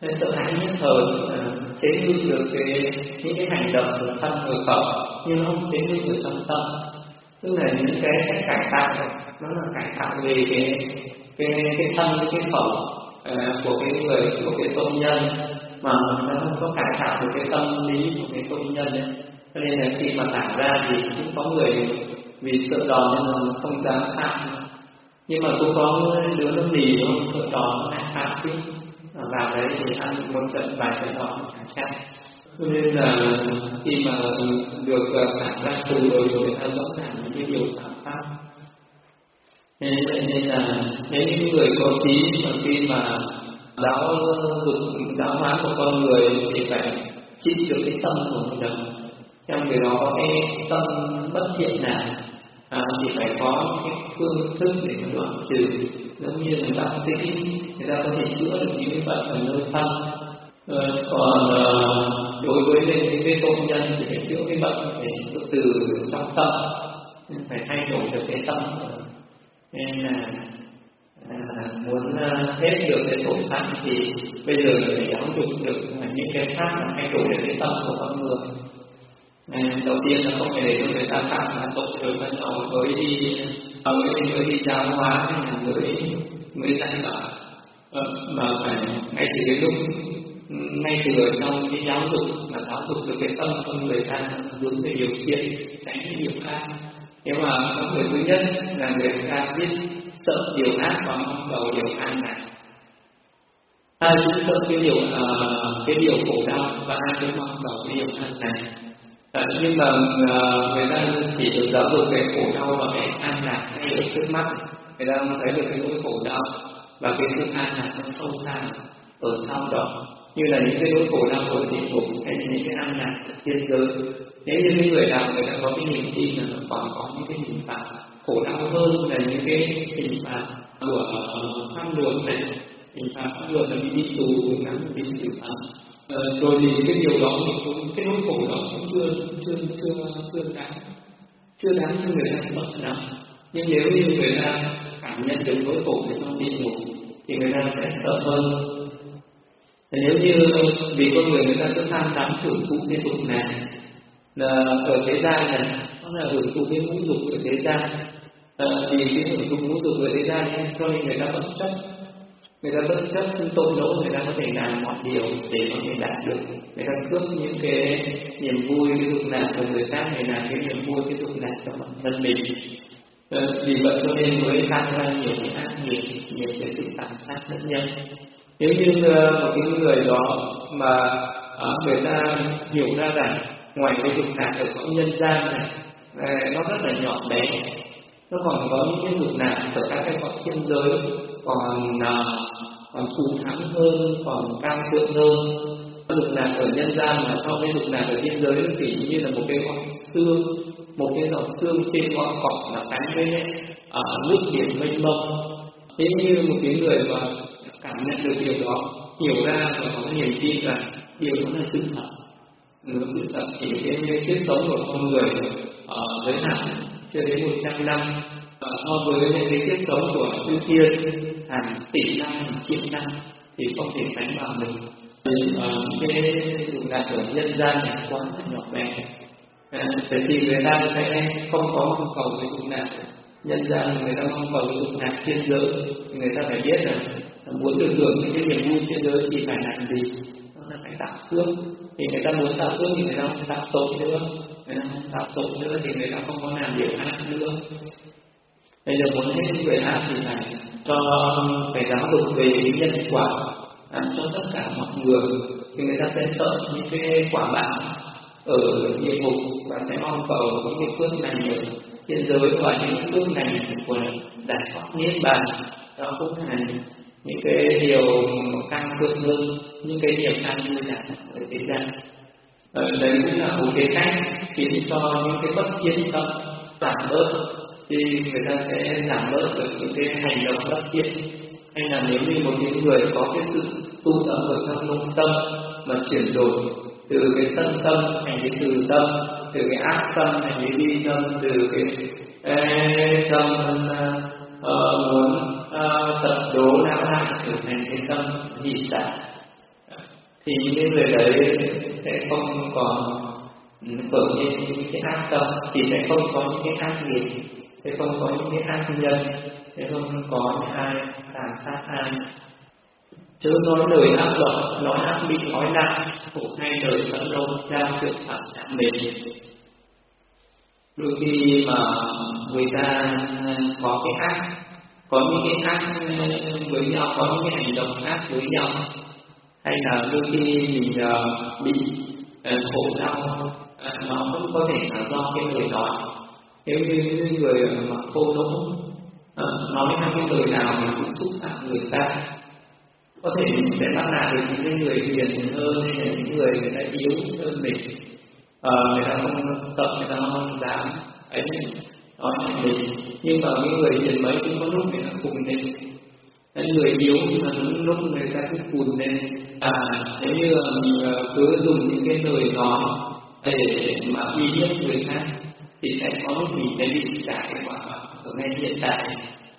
Nên sợ hãi nhất thời chế ngự được cái những cái hành động của thân người khẩu, nhưng nó không chế ngự được trong tâm. Tức là những cái, cái cải tạo nó là cải tạo về cái cái cái thân với cái khẩu uh, của cái người của cái công nhân, mà nó không có cải tạo được cái tâm lý của cái công nhân ấy. Cho nên là khi mà thả ra thì cũng có người vì sợ đòn nên là không dám phạm, nhưng mà cũng có đứa nó lì nó không sợ đòn nó lại phạm chứ, vào đấy thì ăn một trận vài trận đòn nó chẳng khác. Cho nên là khi mà được thả ra tù rồi rồi người ta rõ ràng những cái điều phạm pháp. Nên, nên là nếu những người có trí mà khi mà giáo dục giáo hóa của con người thì phải trị được cái tâm của mình được. Trong người đó có cái tâm bất thiện nào à, thì phải có cái phương thức để đoạn trừ. Giống như là bác sĩ người ta có thể chữa được những cái bệnh ở nơi thân, ờ, còn uh, đối với những cái công nhân thì phải chữa cái bệnh phải từ trong tâm, nên phải thay đổi được cái tâm. Nên là à, muốn uh, hết được cái tội phạm thì bây giờ phải giáo dục được những cái pháp là thay đổi được cái tâm của con người. À, đầu tiên là không phải để cho người ta phạm là tội rồi bắt đầu mới đi mới mới đi giáo hóa hay là mới mới dạy bảo, ờ, mà phải ngay từ cái lúc ngay từ ở trong cái giáo dục mà giáo dục được cái tâm con người ta hướng về điều thiện, tránh cái điều khác. Nếu mà có người thứ nhất là người ta biết sợ điều ác và mong cầu điều an lạc, ai cũng sợ cái điều uh, cái điều khổ đau và ai cũng mong cầu cái điều an lạc. À, nhưng mà uh, người ta chỉ được giáo dục cái khổ đau và cái an lạc ngay ở trước mắt, người ta không thấy được cái nỗi khổ đau và cái sự an lạc nó sâu xa ở sau đó, như là những cái nỗi khổ đau của địa ngục hay là những cái an lạc của thiên giới. Nếu như cái người nào người ta có cái niềm tin là còn có những cái hình phạt khổ đau hơn là những cái hình phạt của pháp luật này, hình phạt pháp luật là bị đi tù, ngắn bị xử phạt. Ờ, rồi thì cái điều đó thì cũng cái nỗi khổ đó cũng chưa chưa chưa chưa đáng chưa đáng cho người ta sợ lắm. Nhưng nếu như người ta cảm nhận được nỗi khổ ở trong địa ngục thì người ta sẽ sợ hơn. Nếu như vì con người người ta cứ tham đắm hưởng thụ cái dục này là ở thế gian này, nó là hưởng thụ cái ngũ dục ở thế gian, à, vì cái hưởng thụ ngũ dục ở thế gian ấy, cho nên người ta bất chấp người ta bất chấp tội lỗi, người ta có thể làm mọi điều để có thể đạt được, người ta cướp những cái niềm vui cái dục lạc của người khác, người làm cái niềm vui cái dục lạc cho bản thân mình. À, vì vậy cho nên mới tạo ra nhiều cái ác nghiệp, nhiều cái sự tàn sát lẫn nhau. Nếu như uh, một cái người đó mà uh, người ta hiểu ra rằng ngoài cái dục lạc ở cõi nhân gian này uh, nó rất là nhỏ bé, nó còn có những cái dục lạc ở các cái cõi thiên giới còn uh, còn thù thắng hơn, còn cao thượng hơn. Dục lạc ở nhân gian mà so với dục lạc ở thiên giới nó chỉ như là một cái ngọn xương, một cái giọt xương trên ngọn cỏ là cắn với uh, nước biển mênh mông. Thế như một cái người mà cảm nhận được điều đó, hiểu ra và có niềm tin rằng điều đó là sự thật, nó sự thật thì cái, cái kiếp sống của con người ở uh, giới hạn chưa đến một trăm năm, và so với những cái kiếp sống của chư thiên hàng tỷ năm, hàng triệu năm thì không thể sánh bằng được. Thì uh, cái dục lạc ở nhân gian này quá là nhỏ bé, à, tại vì người ta sẽ không có mong cầu về dục lạc nhân gian, người ta mong cầu về dục lạc thiên giới. Người ta phải biết là muốn được hưởng những cái niềm vui thiên giới thì phải làm gì? Đó là phải tạo phước. Thì người ta muốn tạo phước thì người ta không tạo tội nữa, người ta không tạo tội nữa thì người ta không có làm điều ác nữa. Bây giờ muốn hết những người ác thì phải cho phải giáo dục về nhân quả làm cho tất cả mọi người, thì người ta sẽ sợ những cái quả báo ở địa ngục và sẽ mong cầu những cái phước này ở thiên giới, và những phước này của đại pháp niết bàn. Đó cũng là những cái điều cao thượng hơn những cái điều an vui lạc ở thế gian. Ờ, đấy cũng là một cái cách khiến cho những cái bất thiện tâm giảm bớt, thì người ta sẽ giảm bớt được những cái hành động bất thiện. Hay là nếu như một cái người có cái sự tu tập ở trong nội tâm mà chuyển đổi từ cái sân tâm thành cái từ tâm, từ cái ác tâm thành cái vi tâm, từ cái ê, tâm uh, muốn uh, tập đố não hại trở thành cái tâm hỷ xả, thì những người đấy sẽ không còn khởi lên những cái ác tâm, thì sẽ không có những cái ác nghiệp, sẽ không có những cái ác nhân, sẽ không có những ai tàn sát ai. Chớ nói lời ác độc, nói ác bị nói nặng, khổ hay lời phẫn nộ ra chuyện phản nặng mình. Đôi khi mà người ta có cái ác, có những cái ác với nhau, có những cái hành động ác với nhau, hay là đôi khi mình uh, bị uh, khổ đau, uh, nó cũng có thể là do cái lời nói. Nếu như những người mà thô lỗ uh, nói ra cái lời nào mình cũng xúc phạm người ta, có thể mình sẽ bắt nạt được những người hiền hơn hay là những người người ta yếu hơn mình. Uh, người ta không sợ, người ta không dám ấy nói với mình, nhưng mà những người hiền mấy cũng có lúc người ta cùng lên. Những người yếu nhưng mà lúc người ta cứ cùn lên. À, nếu như mình cứ dùng những cái lời nói để mà uy hiếp người khác thì sẽ có lúc mình sẽ bị trả cái quả ở ngay hiện tại.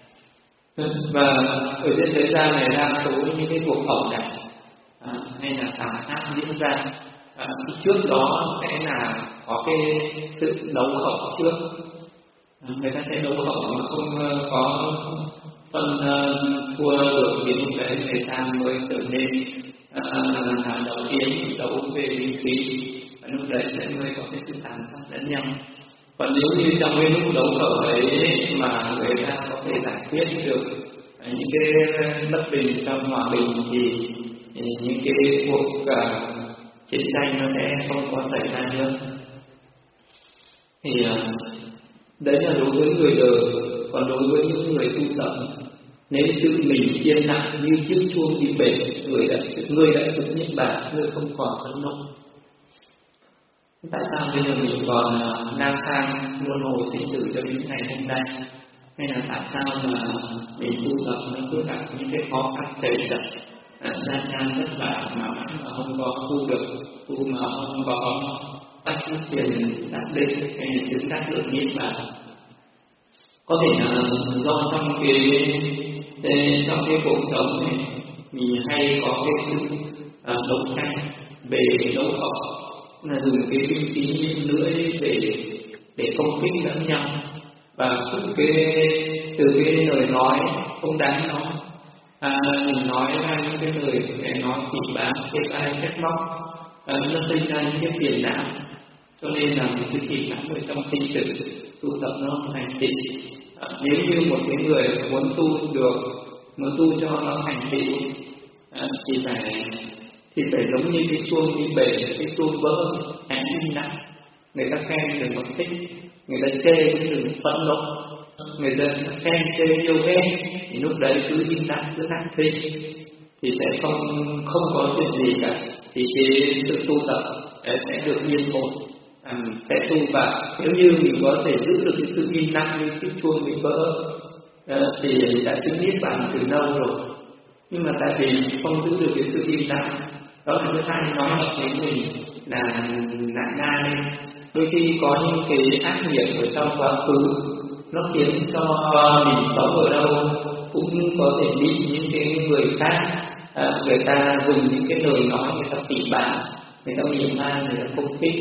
Và ở trên thế gian này đa số những cái cuộc ẩu đả à, hay là tàn ác diễn ra, à, trước đó sẽ là có cái sự đấu khẩu trước. À, người ta sẽ đấu khẩu mà không uh, có phân uh, thua được thì lúc đấy người ta mới trở nên uh, đấu kiếm, đấu về linh khí, và lúc đấy sẽ mới có cái sự tàn sát lẫn nhau. Còn nếu như trong cái lúc đấu khẩu đấy mà người ta có thể giải quyết được những cái bất bình trong hòa bình thì những cái cuộc uh, chiến tranh nó sẽ không có xảy ra nữa. Thì uh, đấy là đối với người đời. Còn đối với những người tu tập, nếu tự mình yên lặng như chiếc chuông bị bể, người đã người đã trực niết bàn, người không còn phẫn nộ. Tại sao bây giờ mình còn uh, lang thang luân hồi sinh tử cho đến ngày hôm nay? Hay là tại sao mà mình tu tập nó cứ gặp những cái khó khăn chảy chậm, gian nan vất vả mà mà không có tu được, tu mà không có phát triển đạt định hay là chứng đắc được niết bàn? Có thể là do trong cái trong cái cuộc sống này mình hay có cái sự uh, đấu tranh về đấu khẩu, là dùng cái binh khí miệng lưỡi để để công kích lẫn nhau, và từ cái từ cái lời nói không đáng nói, à, mình nói ra những cái lời cái nói phỉ báng, chê bai, trách móc, à, nó sinh ra những cái phiền não. Cho nên là mình cứ chỉ nắm ở trong sinh tử tu tập nó thành tựu. À, nếu như một cái người muốn tu được, muốn tu cho nó thành tựu, à, thì phải thì phải giống như cái chuông bị bể, cái chuông vỡ, hãy im lặng. Người ta khen đừng có thích, người ta chê cũng đừng phẫn nộ, người ta khen chê yêu ghét, thì lúc đấy cứ im lặng, cứ lặng thinh, thì sẽ không không có chuyện gì cả. Thì cái sự tu tập sẽ được yên ổn, à, sẽ tu. Và nếu như mình có thể giữ được cái sự im lặng như chiếc chuông bị vỡ, à, thì đã chứng niết bàn từ lâu rồi. Nhưng mà tại vì không giữ được cái sự im lặng, đó là thứ hai nói hợp với mình là nạn đa lên. Đôi khi có những cái ác nghiệp ở trong quá khứ nó khiến cho mình sống ở đâu cũng có thể bị những cái người khác, à, người ta dùng những cái lời nói, người ta phỉ báng, người ta mỉa mai, người ta công kích.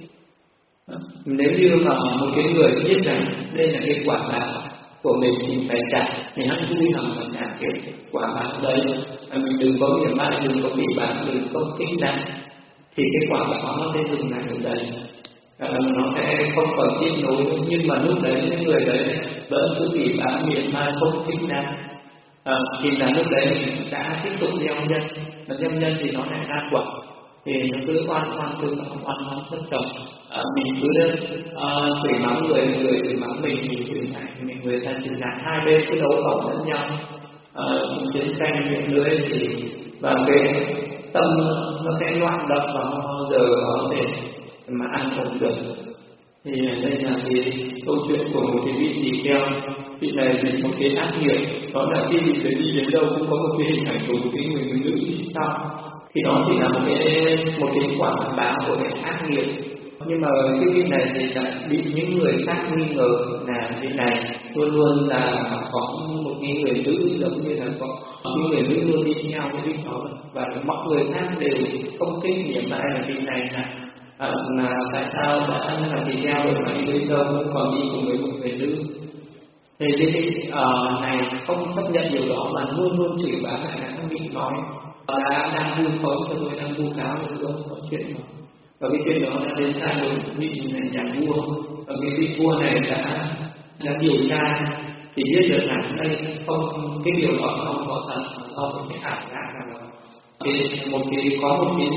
Nếu như mà một cái người biết rằng đây là cái quả báo của mình thì phải trả, thì hãy vui lòng mà trả cái quả báo đấy. À, mình đừng có mỉa mai, đừng có phỉ báng, đừng công kích lại, thì cái quả báo nó sẽ dừng lại ở đây. À, nó sẽ không còn tiếp nối. Nhưng mà lúc đấy những người đấy vẫn cứ phỉ báng, mỉa mai, công kích lại, à, thì là lúc đấy mình đã tiếp tục gieo nhân. Mà gieo nhân thì nó lại ra quả, thì nó cứ oan oan cứ oan oan xuất chồng. À, mình cứ uh, chửi mắng người, người chửi mắng mình, mình chửi lại mình, người ta chửi lại, hai bên cứ đấu khẩu lẫn nhau, uh, chiến tranh miệng lưỡi, thì và cái tâm nó sẽ loạn động và không bao giờ có thể mà an ổn được. Thì đây là cái câu chuyện của một cái vị tỳ kheo. Vị này vì một cái ác nghiệp, đó là khi vị đấy đi đến đâu cũng có một cái hình ảnh của một cái người người nữ đi sau, thì đó chỉ là một cái một cái quả báo của cái ác nghiệp. Nhưng mà cái vị này thì lại bị những người khác nghi ngờ là vị này luôn luôn là có một cái người nữ giống như là có những người nữ luôn đi theo cái vị đó, và mọi người khác đều không thích niệm lại là vị này là à, là tại sao đã là đi theo được mà đi đến đâu còn đi cùng với một người nữ. Thì cái vị uh, này không chấp nhận điều đó mà luôn luôn chửi báng lại là các vị nói đã đang vu khống cho tôi, đang vu cáo cho tôi có chuyện mà. Và cái chuyện đó đã đến tai một vị nhà vua, và cái vị vua này đã đã điều tra thì biết được rằng đây không, cái điều đó không có thật, do một cái ảo giác nào đó. Thì một cái có một cái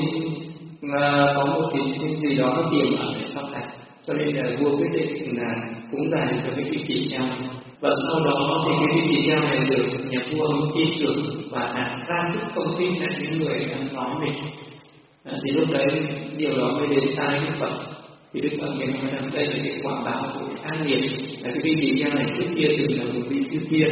uh, có một cái, cái gì đó nó tiềm ẩn ở trong này, cho nên là vua quyết định là cúng dường cho cái vị tỳ kheo. Và sau đó thì cái vị tỳ kheo này được nhà vua tin tưởng và đã ra sức công tin lại những người đang nói mình. À, thì lúc đấy điều đó mới đến tai Đức Phật. Thì Đức Phật mới nói rằng đây là cái quả báo của cái ác nghiệp, là cái vị tỳ kheo này trước kia từng là một vị chư thiên.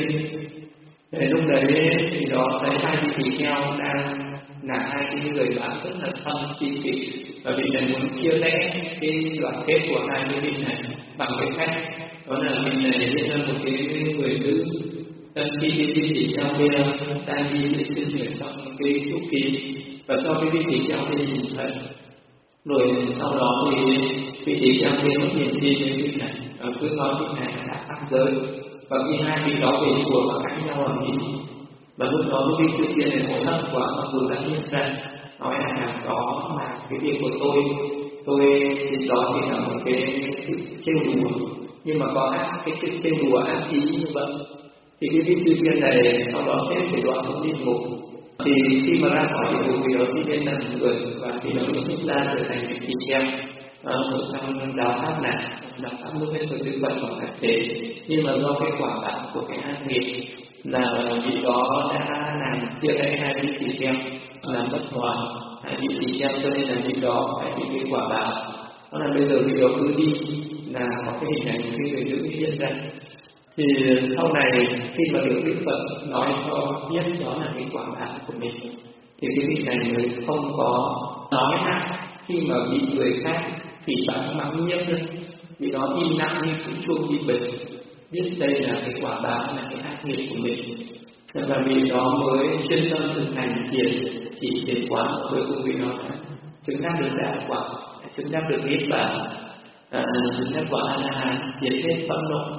Để lúc đấy thì đó thấy hai vị tỳ kheo đang là hai cái người bạn rất là thân chi kỷ, và vị này muốn chia rẽ cái đoàn kết của hai cái vị này bằng cái cách đó là vị này viết ra một cái người nữ. Trong khi cái vị tỳ kheo kia đang đi vệ sinh ở trong cái trụ kỳ, và cho cái vị tỳ kheo kia nhìn thấy, rồi sau đó thì vị tỳ kheo kia mất niềm tin với vị này, cứ nói vị này đã ác giới. Và khi hai vị đó về chùa và cãi nhau ở mỹ, và lúc đó cái vị chư thiên này hối hận quá, mặc dù đã nhận ra nói là đó là cái việc của tôi, tôi thì đó chỉ là một cái sự trêu đùa, nhưng mà có ác cái sự trêu đùa ác ý như vậy. Thì cái vị chư thiên này sau đó sẽ phải đọa xuống địa ngục. Thì khi mà ra khỏi địa ngục thì đó chư thiên là người, và khi đó được xuất ra trở thành vị tỳ kheo ở trong giáo pháp này, giáo pháp lúc ấy tôi tư vận của các thế. Nhưng mà do cái quả báo của cái ác nghiệp là vị đó đã làm chia rẽ hai vị tỳ kheo, làm bất hòa hai vị tỳ kheo, cho nên là vị đó phải bị cái quả báo. Đó là bây giờ vị đó cứ đi là có cái hình ảnh cái người nữ hiện ra. Thì sau này khi mà được Đức Phật nói cho biết đó là cái quả báo của mình, thì cái vị này mới không có nói lại khi mà bị người khác thì bạn mắng nhiếc nữa. Vì đó im lặng như chú chuông bị bể, biết đây là cái quả báo, là cái ác nghiệp của mình. Và vì đó mới chuyên tâm thực hành thiền, chỉ thiền quán, cuối cùng vì nó đã chứng đắc được đạo quả, chứng đắc được niết bàn, à, chứng đắc quả A-la-hán, diệt hết phẫn nộ.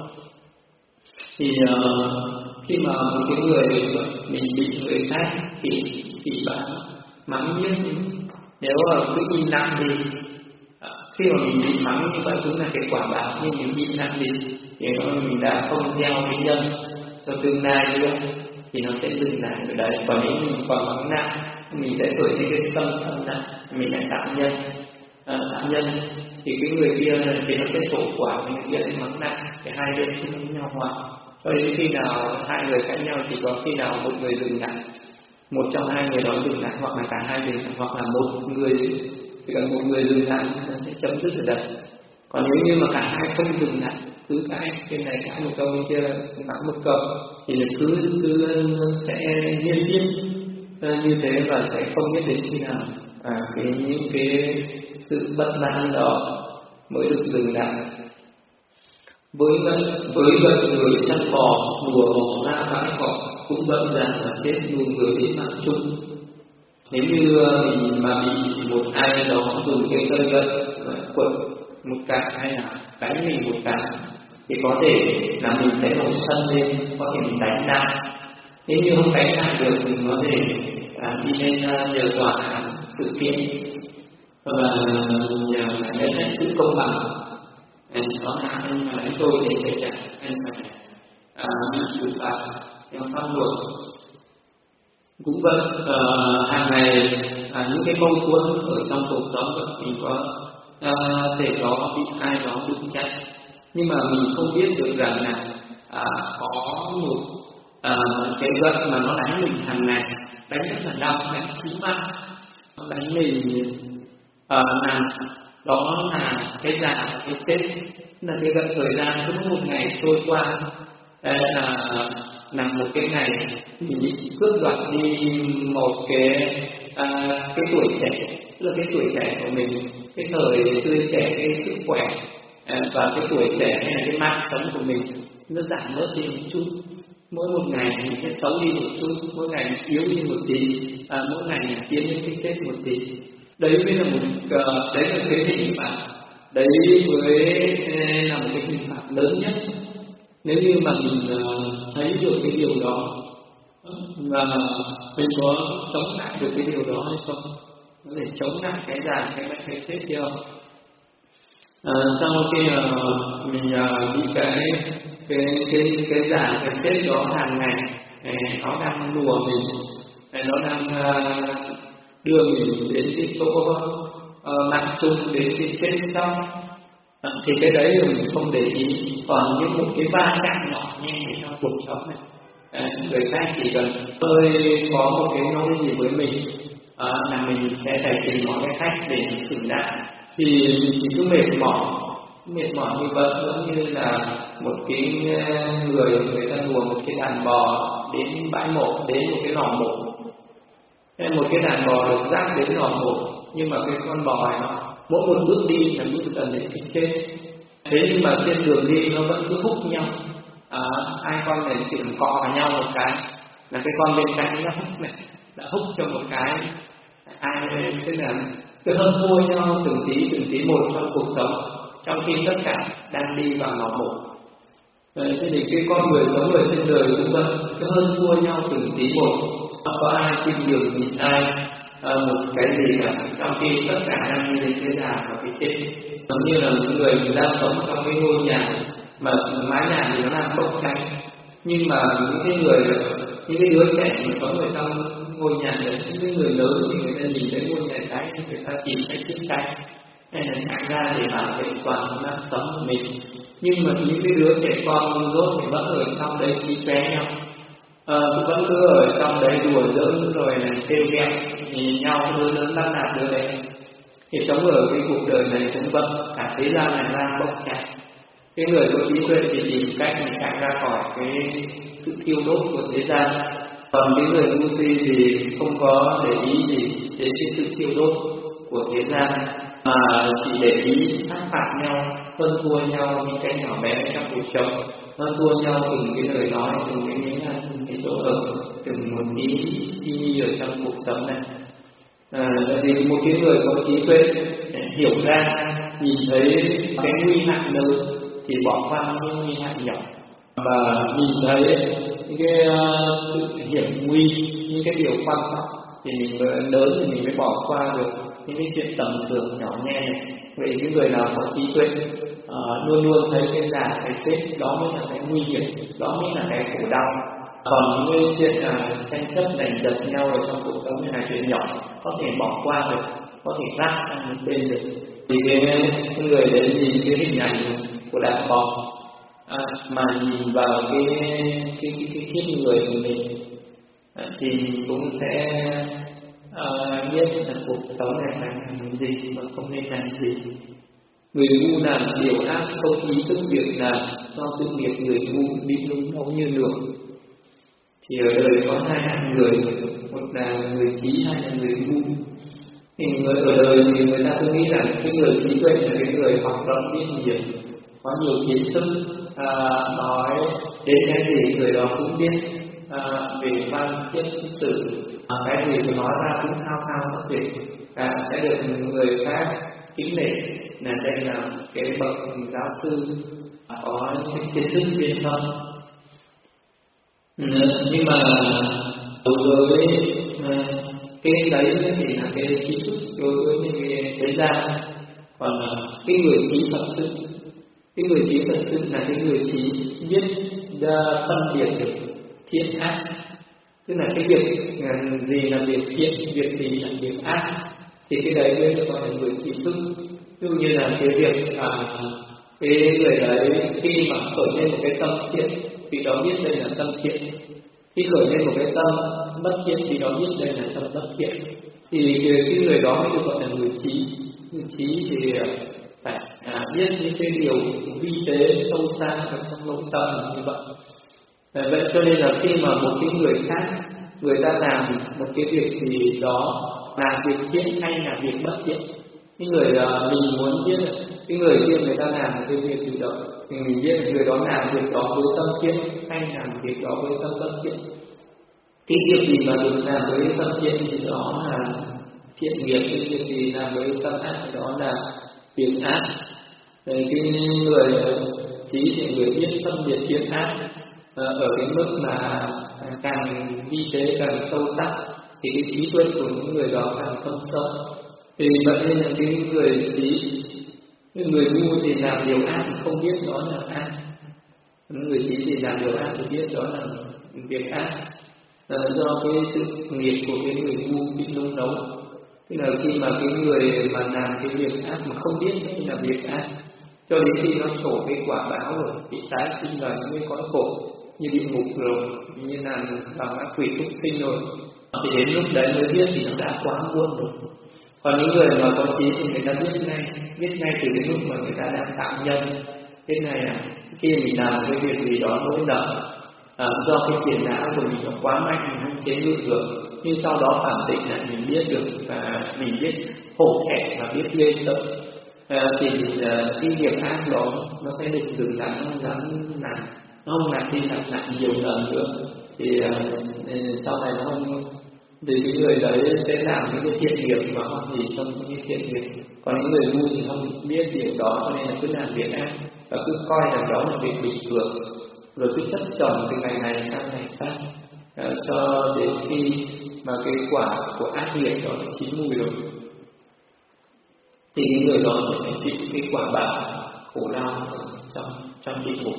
Thì uh, khi mà một cái người mình bị người khác thì chỉ bạn mắng nhiếc, nếu mà cứ im lặng thì uh, khi mà mình bị mắng như vậy cũng là cái quả báo, nhưng mình im lặng thì thì mình đã không theo cái nhân cho tương lai nữa, thì nó sẽ dừng lại ở đấy. Còn nếu mình còn mắng nặng, mình sẽ khởi lên cái tâm sân nặng, mình lại tạo nhân, à, tạo nhân thì cái người kia thì nó sẽ trổ quả, mình kia lại mắng nặng, cái hai bên không với nhau hòa. Cho đến khi nào hai người cãi nhau, chỉ có khi nào một người dừng lại, một trong hai người đó dừng lại, hoặc là cả hai dừng lại, hoặc là một người thì một người dừng lại nó sẽ chấm dứt ở đây. Còn nếu như mà cả hai không dừng lại, cứ cãi bên này cãi một câu, bên kia cãi một câu, thì cứ cứ sẽ liên tiếp như thế, và sẽ không biết đến khi nào à, cái những cái sự bất mãn đó mới được dừng lại. Với với gần người chăn bò đùa bỏ ra bãi cỏ, cũng bận rộn và chết luôn người đến mạng chung. Nếu như mình mà bị một ai đó dùng cái cây gậy quật một cái, hay là đánh mình một cái, thì có thể là mình sẽ nổi sân lên, có thể mình đánh lại. Nếu như không đánh lại được thì có thể à, đi lên uh, nhờ tòa án sự kiện và nhờ cái hết sự công bằng. Anh có hại anh mà đánh tôi thì phải trả, anh phải à, bị xử phạt theo pháp luật. Cũng vậy, uh, hàng ngày à, những cái mâu thuẫn ở trong cuộc sống mình có à, thể có bị ai đó đụng chạm, nhưng mà mình không biết được rằng là à, có một à, cái gậy mà nó đánh mình hàng ngày, đánh rất là đau, đánh chí mạng, nó đánh mình à, làm đó là cái già, cái chết, là cái gậy thời gian cứ một ngày trôi qua là là một cái ngày mình bị cướp đoạt đi một cái à, cái tuổi trẻ, tức là cái tuổi trẻ của mình, cái thời tươi trẻ, cái sức khỏe à, và cái tuổi trẻ hay là cái mạng sống của mình nó giảm bớt đi một chút. mỗi một ngày mình sẽ xấu đi một chút, mỗi ngày mình yếu đi một tí, à, mỗi ngày mình tiến đến cái chết một tí. Đấy mới là một uh, đấy là cái hình phạt, đấy mới là một cái hình phạt lớn nhất. Nếu như mà mình uh, thấy được cái điều đó và mình có chống lại được cái điều đó hay không, có thể chống lại cái già cái bệnh cái chết kia không? À, sau khi uh, mình uh, bị cái cái cái cái già cái chết đó hàng ngày, nó đang lùa mình, nó đang uh, đưa mình đến cái chỗ uh, nặng chung, đến cái chết xong, à, thì cái đấy là mình không để ý. Còn những một cái va chạm nhỏ nhẹ trong cuộc sống này, à, người khác chỉ cần hơi có một cái nói gì với mình, à, là mình sẽ phải tìm mọi cái cách để mình xử đáp, thì mình chỉ cứ mệt mỏi mệt mỏi như vậy. Giống như là một cái người người ta lùa một cái đàn bò đến bãi mộ, đến một cái lò mộ, một cái đàn bò được dắt đến lò mộ, nhưng mà cái con bò này nó mỗi một bước đi là bước dần đến cái chết. Thế nhưng mà trên đường đi nó vẫn cứ húc nhau, à, hai con này chỉ cần cọ vào nhau một cái là cái con bên cạnh nó húc này, đã húc cho một cái, ai tức là cứ hơn thua nhau từng tí từng tí một trong cuộc sống, trong khi tất cả đang đi vào lò mộ. Thế thì cái con người sống ở trên đời cũng vậy, cứ hơn thua nhau từng tí một, không có ai chịu nhường nhịn ai à, một cái gì cả, trong khi tất cả đang đi đến cái già và cái chết. Giống như là những người đang sống trong cái ngôi nhà mà mái nhà thì nó đang bốc cháy, nhưng mà những cái người, những cái đứa trẻ mà sống ở trong ngôi nhà đấy, những cái người lớn thì người ta nhìn thấy ngôi nhà cháy, người ta tìm cách chữa cháy, hay là chạy ra để bảo vệ toàn mạng sống của mình. Nhưng mà những cái đứa trẻ con rốt thì vẫn ở trong đấy trí khóe nhau, à, vẫn cứ ở trong đấy đùa giỡn rồi là trêu ghẹo nhìn nhau, đứa lớn bắt nạt đứa đấy. Thì sống ở cái cuộc đời này cũng vậy, cả thế gian này đang bốc cháy. Cái người có trí tuệ thì tìm cách để chạy ra khỏi cái sự thiêu đốt của thế gian, còn cái người ngu si thì không có để ý gì đến cái sự thiêu đốt của thế gian, mà chỉ để ý sát phạt nhau, hơn thua nhau những cái nhỏ bé trong cuộc sống, hơn thua nhau từng cái lời nói, từng cái miếng ăn, từng cái chỗ ở, từng một ý chi ở trong cuộc sống này. À, thì một cái người có trí tuệ hiểu ra, nhìn thấy cái nguy hại lớn thì bỏ qua những nguy hại nhỏ, và nhìn thấy những cái uh, sự hiểm nguy, những cái điều quan trọng thì mình lớn thì mình mới bỏ qua được những cái chuyện tầm thường nhỏ nhe này. Vậy cái người nào có trí tuệ uh, luôn luôn thấy cái già cái chết đó mới là cái nguy hiểm, đó mới là cái khổ đau. Còn những cái chuyện uh, tranh chấp giành giật nhau ở trong cuộc sống này là chuyện nhỏ, có thể bỏ qua được, có thể gác sang một bên được. Thì cái người đấy nhìn cái hình ảnh của đàn bò, à, mà nhìn vào cái cái cái cái kiếp người của mình, à, thì cũng sẽ à, biết là cuộc sống này phải làm gì và không nên làm gì. Người ngu làm điều ác không ý thức việc làm, do sự nghiệp người ngu bị lung máu như nước. Thì ở đời có hai hạng người, một là người trí, hai là người ngu. Thì người ở đời thì người ta cứ nghĩ rằng cái người trí tuệ là cái người học rộng biết nhiều, có nhiều kiến thức, à, nói đến cái gì người đó cũng biết, à, về văn thiết sử, à, cái gì thì nói ra cũng thao thao bất tuyệt, à, sẽ được người khác kính nể là đây là cái bậc giáo sư có những kiến thức chuyên môn. Ừ, nhưng mà đối với uh, cái đấy thì là cái trí thức đối với những cái thế gian. Còn uh, cái người trí thật sự, cái người trí thật sự là cái người trí biết uh, phân biệt được thiện ác, tức là cái việc uh, gì là việc thiện, việc gì là việc ác, thì cái đấy mới được gọi là người trí thức. Ví dụ như là cái việc uh, cái người đấy khi mà khởi lên một cái tâm thiện, vì đó biết đây là tâm thiện. Khi khởi lên một cái tâm bất thiện thì đó biết đây là tâm bất thiện. Thì cái người đó mới được gọi là người trí. Người trí thì phải à, biết những cái điều vi tế sâu xa ở trong nội tâm như vậy. À, vậy cho nên là khi mà một cái người khác, người ta làm một cái việc gì đó là việc thiện hay là việc bất thiện, cái người uh, mình muốn biết cái người kia người ta làm cái việc chủ động thì mình biết người đó làm việc đó với tâm thiện hay làm việc đó với tâm bất thiện. Cái việc gì mà được làm với tâm thiện thì đó là thiện nghiệp, cái việc gì làm với tâm ác thì đó là việc ác. Cái người trí thì người biết phân biệt thiện ác ở cái mức mà càng vi tế càng sâu sắc thì cái trí tuệ của những người đó càng thâm sâu. Thì vậy nên là cái người trí, cái người ngu thì làm điều ác thì không biết đó là ác, người trí thì làm điều ác thì biết đó là việc ác. À, do cái sự nghiệp của cái người ngu bị nung nấu, tức là khi mà cái người mà làm cái việc ác mà không biết đây là việc ác, cho đến khi nó trổ cái quả báo rồi bị tái sinh vào những cái cõi khổ như địa ngục rồi, như là vào ngã quỷ súc sinh rồi, thì đến lúc đấy mới biết thì nó đã quá muộn rồi. Còn những người mà có trí thì người ta biết ngay, biết ngay từ cái lúc mà người ta đang tạo nhân. Thế này à, khi mình làm cái việc gì đó mới nở, à, do cái phiền não của mình nó quá mạnh, mình không chế ngự được, nhưng sau đó phản tỉnh lại mình biết được và mình biết hổ thẹn và biết ghê sợ, à, thì à, cái việc ác đó nó sẽ được dừng lại, nó không dám làm, nó không làm đi làm lại nhiều lần nữa. Thì à, sau này nó không, thì cái người đấy sẽ làm những cái thiện nghiệp mà không gì trong những cái thiện nghiệp. Còn những người ngu thì không biết điều đó, cho nên là cứ làm việc ác và cứ coi là đó là việc bình thường, rồi cứ chất chồng từ ngày này sang ngày khác, à, cho đến khi mà cái quả của ác nghiệp đó nó chín mùi rồi thì những người đó sẽ phải chịu cái quả báo khổ đau trong trong địa ngục.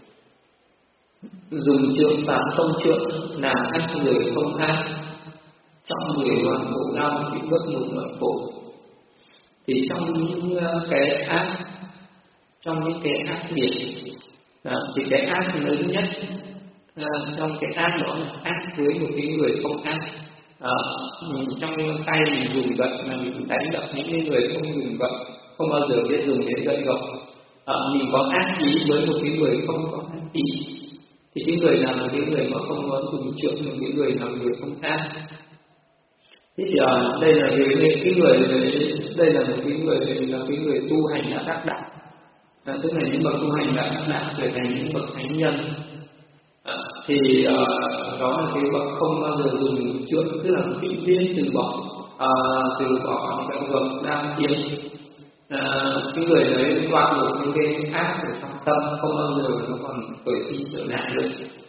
Dùng trượng phạt không trượng, làm ác người không ác, trong mười loại khổ đau thì bất một loại khổ. Thì trong những cái ác, trong những cái ác nghiệp, à, thì cái ác lớn nhất à, trong cái ác đó là ác với một cái người không ác. À, trong tay mình dùng gậy mà mình đánh đập những cái người không dùng gậy, không bao giờ biết dùng đến gậy gộc. À, mình có ác ý với một cái người không có ác ý, thì cái người nào là cái người mà không có dùng trượng, là cái người là người không ác. Thế thì à, đây là cái, cái người đây là một cái người là cái người tu hành đã đắc đạo, à, tức là những bậc tu hành đã đắc đạo trở thành những bậc thánh nhân. À, thì à, đó là cái bậc không bao giờ dùng trượng, tức là vĩnh viễn từ bỏ à, từ bỏ các bậc đang tiến. À, cái người đấy đoạn được những cái ác ở trong tâm, không bao giờ nó còn khởi sinh trở lại được.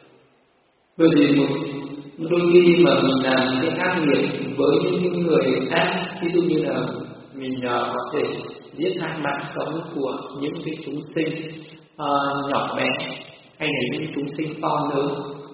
Bởi vì một đôi khi mà mình làm cái ác nghiệp với những người ác, ví dụ như là mình uh, có thể giết hại mạng sống của những cái chúng sinh uh, nhỏ bé hay là những chúng sinh to lớn,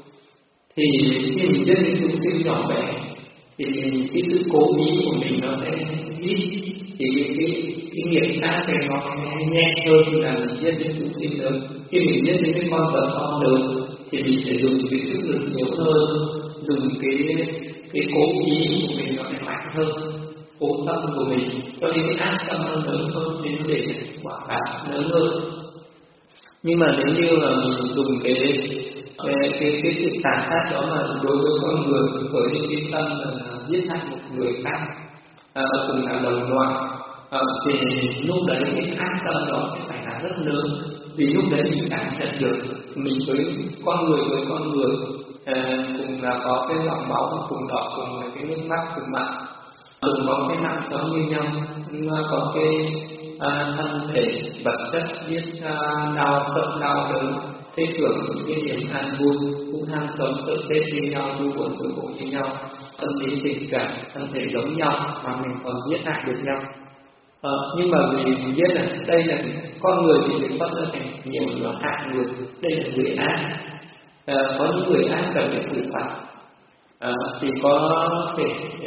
thì khi mình giết những chúng sinh nhỏ bé thì mình, cái sự cố ý của mình nó sẽ ít, thì cái cái, cái nghiệp ác này nó sẽ nhẹ hơn là mình giết những chúng sinh lớn. Khi mình giết những cái con vật to lớn thì mình phải dùng cái sức lực nhiều hơn, dùng cái cái cố ý của mình nó lại mạnh hơn, cố tâm của mình, cho nên cái ác tâm nó lớn hơn, nên nó để quả báo lớn hơn. Nhưng mà nếu như mà mình dùng cái cái cái, cái sự tàn sát đó mà đối với con người với những cái tâm là giết hại một người khác, à, cùng là đồng loại, à, thì lúc đấy cái ác tâm đó sẽ phải là rất lớn. Vì lúc đấy mình cảm nhận được mình với con người với con người à, cùng là có cái giọt máu cùng đỏ, cùng là cái nước mắt cùng mặn, cùng có cái mạng sống như nhau, nhưng mà có cái à, thân thể vật chất biết à, đau sợ đau đớn, thế tưởng những cái niềm an vui, cũng tham sống sợ chết như nhau, vui buồn sầu khổ như nhau, tâm lý tình cảm thân thể giống nhau mà mình còn giết hại được nhau. Ờ, nhưng mà vì mình biết là đây là con người thì được phân ra thành nhiều loại hạng người, đây là người ác, à, có những người ác cần phải xử phạt, à, thì có thể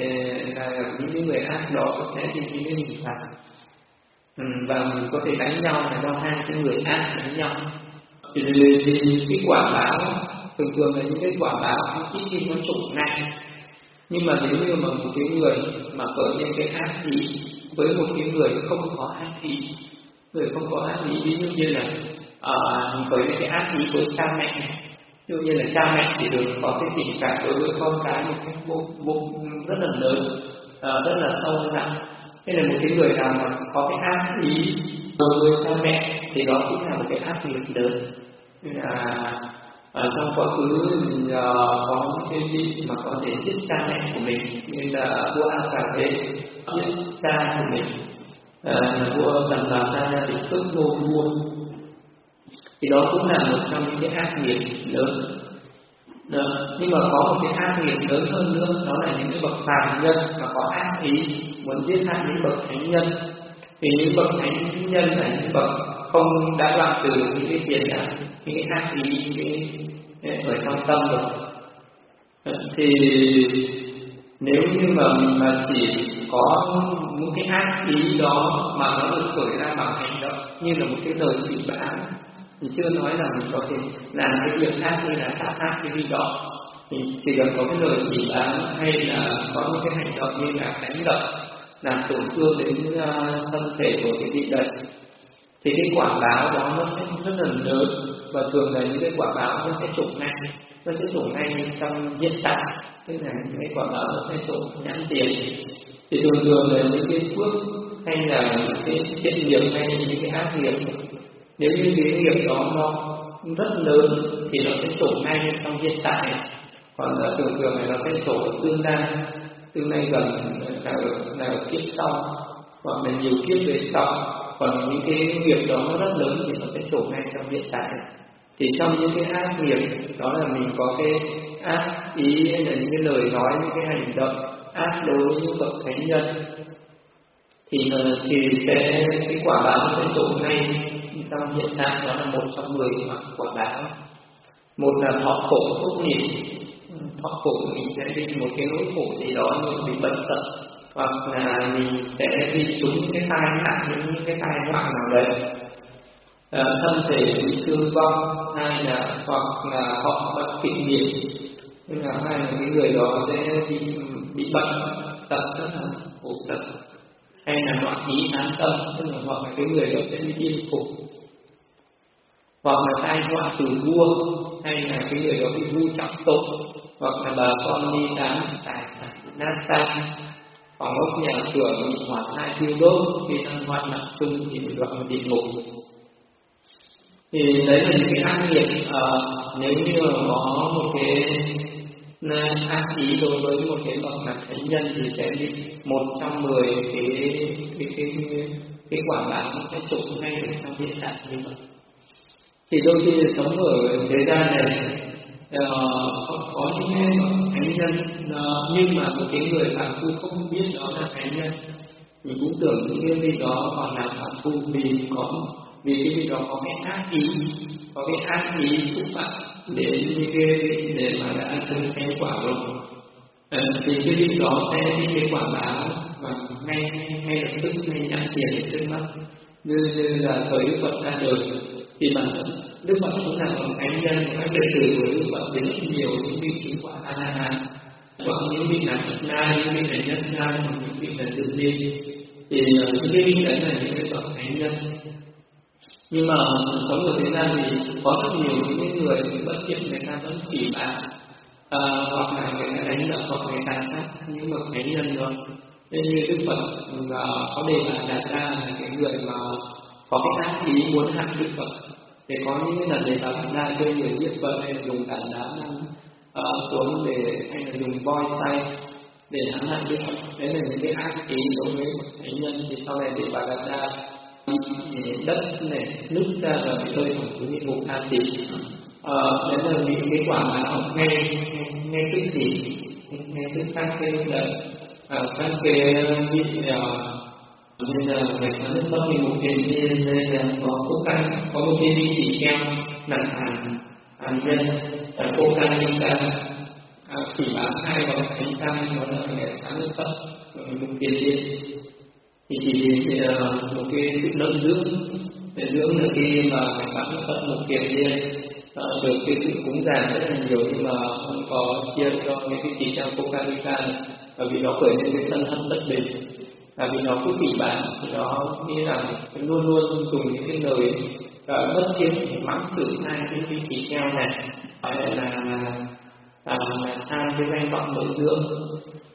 là những người ác đó sẽ bị những cái hình phạt, ừ, và mình có thể đánh nhau là do hai cái người ác đánh nhau. Thì, thì cái quả báo thường thường là những cái quả báo ít khi nó trụng ngay, nhưng mà nếu như mà một cái người mà khởi lên cái ác ý với một cái người không có ác ý, người không có ác ý, ví dụ như là uh, khởi lên cái ác ý với cha mẹ, ví dụ như là cha mẹ thì được có cái tình cảm đối với con cái một cách vô, vô rất là lớn, uh, rất là sâu nặng, Hay là một cái người nào mà có cái ác ý đối với cha mẹ thì đó cũng là một cái ác nghiệp lớn. Nên là ở trong quá khứ mình uh, có những cái vị mà có thể giết cha mẹ của mình, như là vua A Cà Thế giết cha của mình, uh, vua Tần Bà Sa thì cướp ngôi vua, thì đó cũng là một trong những cái ác nghiệp lớn. Đó. Nhưng mà có một cái ác nghiệp lớn hơn nữa, đó là những cái bậc phàm nhân mà có ác ý muốn giết hại những bậc thánh nhân. Thì những bậc thánh nhân là những bậc không đã đoạn trừ những cái phiền não, những cái ác ý, những cái ở trong tâm rồi. Thì nếu như mà mình mà chỉ có những cái ác ý đó mà nó được khởi ra bằng hành động như là một cái lời chỉ bảo, thì chưa nói là mình có thể làm cái việc ác như là sát hại cái gì đó, thì chỉ cần có cái lời chỉ bảo hay là có những cái hành động như là đánh đập làm tổn thương đến uh, thân thể của cái vị đấy, thì cái quả báo đó nó sẽ rất là lớn, và thường là những cái quả báo nó sẽ trổ ngay, nó sẽ trổ ngay trong hiện tại, tức là những cái quả báo nó sẽ trổ nhãn tiền. Thì thường thường là những cái phước hay là những cái thiện nghiệp hay những cái ác nghiệp, nếu như cái nghiệp đó nó rất lớn thì nó sẽ trổ ngay trong hiện tại, còn là thường thường là nó sẽ trổ ở tương lai, tương lai gần là ở, là ở kiếp sau hoặc là nhiều kiếp về sau. Còn những cái nghiệp đó nó rất lớn thì nó sẽ trổ ngay trong hiện tại. Thì trong những cái ác nghiệp đó là mình có cái ác ý hay là những cái lời nói, những cái hành động ác đối với những bậc thánh nhân, thì thì sẽ cái quả báo sẽ trổ ngay trong hiện tại. Đó là một trong mười quả báo. Một là thọ khổ tốt nghiệp. Thọ khổ mình sẽ bị một cái nỗi khổ gì đó như bị bệnh tật, hoặc là mình sẽ bị trúng những cái tai nạn, những cái tai họa nào đấy, à, thân thể bị thương vong, hay là hoặc là họ bệnh kịch liệt, nên là hai là cái người đó sẽ bị bị bệnh tật rất là khổ sở, hay là loạn ý án tâm, tức là hoặc là cái người đó sẽ bị điên khùng, hoặc là tai họa từ vua, hay là cái người đó bị vu trọng tội, hoặc là bà con đi đám tài sản nát tan, phòng ốc nhà cửa bị hỏa hai thiêu đốt, khi đang hoạn nạn chung thì bị đoạn vào địa ngục. Thì đấy là những cái ác nghiệp. Uh, nếu như có một cái ác ý đối với một cái bậc là thánh nhân thì sẽ bị một trong mười cái cái cái cái, cái quả báo nó sẽ trổ ngay ở trong hiện tại như vậy. Thì đôi khi sống ở thế gian này uh, có những cái thánh nhân, uh, nhưng mà một cái người phàm phu không biết đó là thánh nhân, mình cũng tưởng những cái vị đó còn là phàm phu vì có vì cái vị đó có cái ác ý, có cái ác ý xúc phạm đến những cái vị để mà đã chứng cái quả rồi. Uh, thì cái vị đó sẽ đi cái quả báo và ngay ngay lập tức ngay nhãn tiền trước mắt, như, như là thời Đức Phật ra đời thì bản thân Đức Phật cũng là một thánh nhân, các đệ tử của Đức Phật đến rất nhiều những vị chứng quả A La Hán, hoặc những vị là Phật Na, những vị là Nhất Na, hoặc những vị là Tự Ni. Thì những cái vị đấy là những cái bậc thánh nhân. Nhưng mà sống ở thế gian thì có rất nhiều những cái người bất thiện, người ta vẫn phỉ báng, à, hoặc là người ta đánh đập, hoặc người ta sát những bậc thánh nhân rồi. Nên như Đức Phật là có đề bà đặt ra là cái người mà có cái ác ý muốn hại Đức Phật, để có những cái lần để bà đặt ra cho người giết Phật, hay là dùng tảng đá uh, xuống để, hay là dùng voi xay để hãm hại Đức Phật. Đấy là những cái ác ý đối với một thánh nhân. Thì sau này để bà đặt ra đất này nứt ra và bị rơi thẳng xuống địa ngục A Tỳ. Uh, đấy là những cái quả mà họ nghe nghe, nghe tức gì nghe tức các cái lời uh, các cái vị uh, nên là phải có rất tốt một cái nên là có cố gắng có một cái vị chỉ keo nặng hàn hàn nhân và cố gắng đi ra chỉ bán hai và thánh tăng, đó là ngày sáng nước Phật một tiền liên. Thì chỉ vì một cái sự lợi dưỡng để dưỡng là khi mà ngày sáng nước Phật một tiền liên được cái sự cúng dường rất là nhiều, nhưng mà không có chia cho những cái chỉ keo cố gắng đi ra, và vì nó khởi lên cái sân hận bất bình. Và vì nó cứ phỉ báng thì nó như là luôn luôn dùng những cái lời uh, bất thiện để mắng chửi hai cái vị trí keo này, gọi là là, là, là hai cái danh vọng nội dưỡng.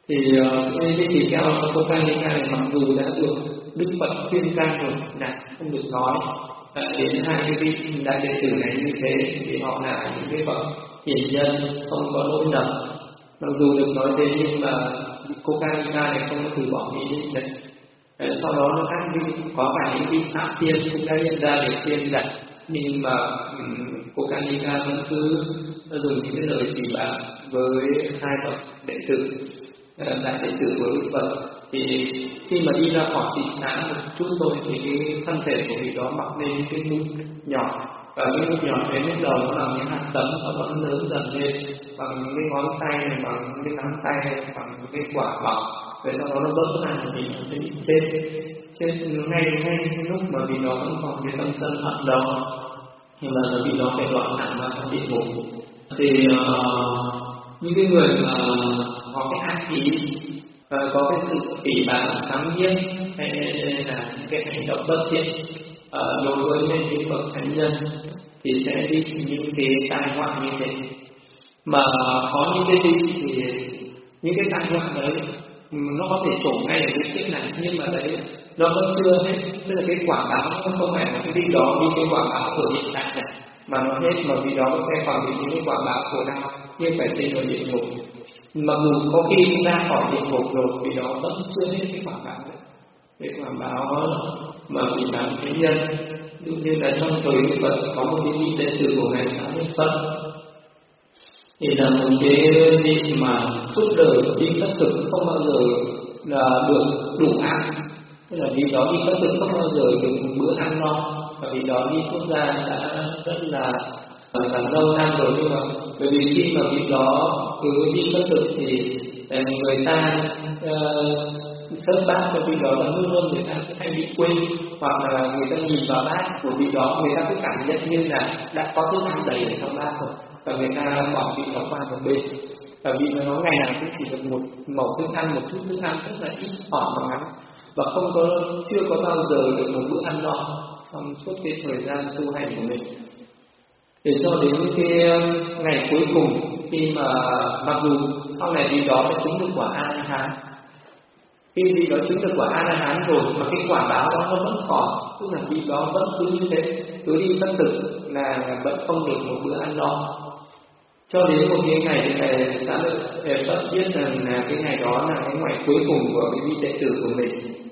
Thì cái vị tỳ kheo Kokanika này mặc dù đã được Đức Phật khuyên can rồi là không được nói đến hai cái vị đại đệ tử này như thế, thì họ là những cái bậc hiền nhân không có lỗi lầm. Mặc dù được nói thế nhưng mà Kokanika này không có từ bỏ ý định đấy. Sau đó nó các vị có cả những vị pháp thiên cũng đã hiện ra để khuyên đặt, nhưng mà Kokanika vẫn cứ dùng những cái lời chỉ bảo với hai bậc đệ tử đại đệ tử của Đức Phật. Thì khi mà đi ra khỏi thị xã một chút thôi thì cái thân thể của vị đó mọc lên cái nút nhỏ, và cái nút nhỏ đến lúc đầu nó là những hạt tấm, sau đó nó lớn dần lên bằng những cái ngón tay này, bằng những cái nắm tay này, bằng những cái quả bọc, rồi sau đó nó vỡ ra thì nó sẽ bị chết chết ngay ngay cái lúc mà vị đó vẫn còn cái tâm sân hận đâu, nhưng mà là vị đó phải đoạn hẳn vào trong địa ngục. Thì uh, những cái người mà có cái ác ý, và có cái sự phỉ báng thắng giết hay là những cái hành động bất thiện uh, đối với những bậc thánh nhân thì sẽ đi những cái tai họa như thế. Mà có những cái gì thì những cái tai họa đấy nó có thể trổ ngay ở cái kiếp này, nhưng mà đấy nó vẫn chưa hết. Tức là cái quả báo nó không phải là cái vị đó đi cái quả báo ở hiện tại này, mà nó hết, mà vị đó sẽ còn bị những cái quả báo của nào nhưng phải sinh ở địa ngục. Mặc dù có khi ra khỏi địa ngục rồi, vì đó vẫn chưa hết cái quả báo đấy. Cái quả báo mà vị báo thế nhân, dụ như là trong thời Đức Phật có một cái vị đệ tử của ngài Xá Lợi Phất, thì là một cái vị mà suốt đời đi khất thực không bao giờ là được đủ ăn, tức là vị đó đi khất thực không bao giờ được một bữa ăn no, và vị đó đi xuất gia đã rất là là lâu năm rồi. Nhưng mà bởi vì khi mà vị đó cứ đi khất thực thì người ta sớt bát cho vị đó là luôn luôn người ta hay bị quên, hoặc là người ta nhìn vào bát của vị đó, người ta cứ cảm nhận như là đã có thức ăn đầy ở trong bát rồi, và người ta bỏ vị đó qua một bên, và vị nó ngày nào cũng chỉ được một mẩu thức ăn, một chút thức ăn rất là ít ỏi và ngắn, và không có chưa có bao giờ được một bữa ăn no trong suốt cái thời gian tu hành của mình. Để cho đến cái ngày cuối cùng, khi mà mặc dù sau này vị đó đã chứng được quả A-la-hán, khi vị đó chứng được quả A-la-hán rồi mà cái quả báo đó nó vẫn còn, tức là vị đó vẫn cứ như thế, cứ đi khất thực là vẫn không được một bữa ăn no. Cho đến một cái ngày này Xá Lợi Phất biết rằng là cái ngày đó là cái ngày cuối cùng của cái vị đệ tử của mình,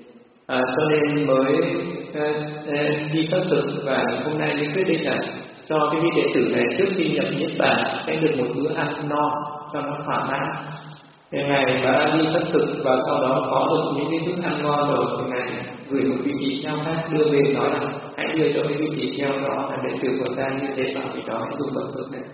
à, cho nên mới à, à, đi khất thực, và hôm nay mới quyết định là cho cái vị đệ tử này trước khi nhập niết bàn sẽ được một bữa ăn no cho nó thỏa mãn. Thì ngài đã đi khất thực và sau đó có được những cái thức ăn ngon rồi, thì ngài gửi một vị tỳ kheo khác đưa về, nói là hãy đưa cho cái vị tỳ kheo đó là đệ tử của ta như thế, bảo vị đó hãy dùng bậc thực này.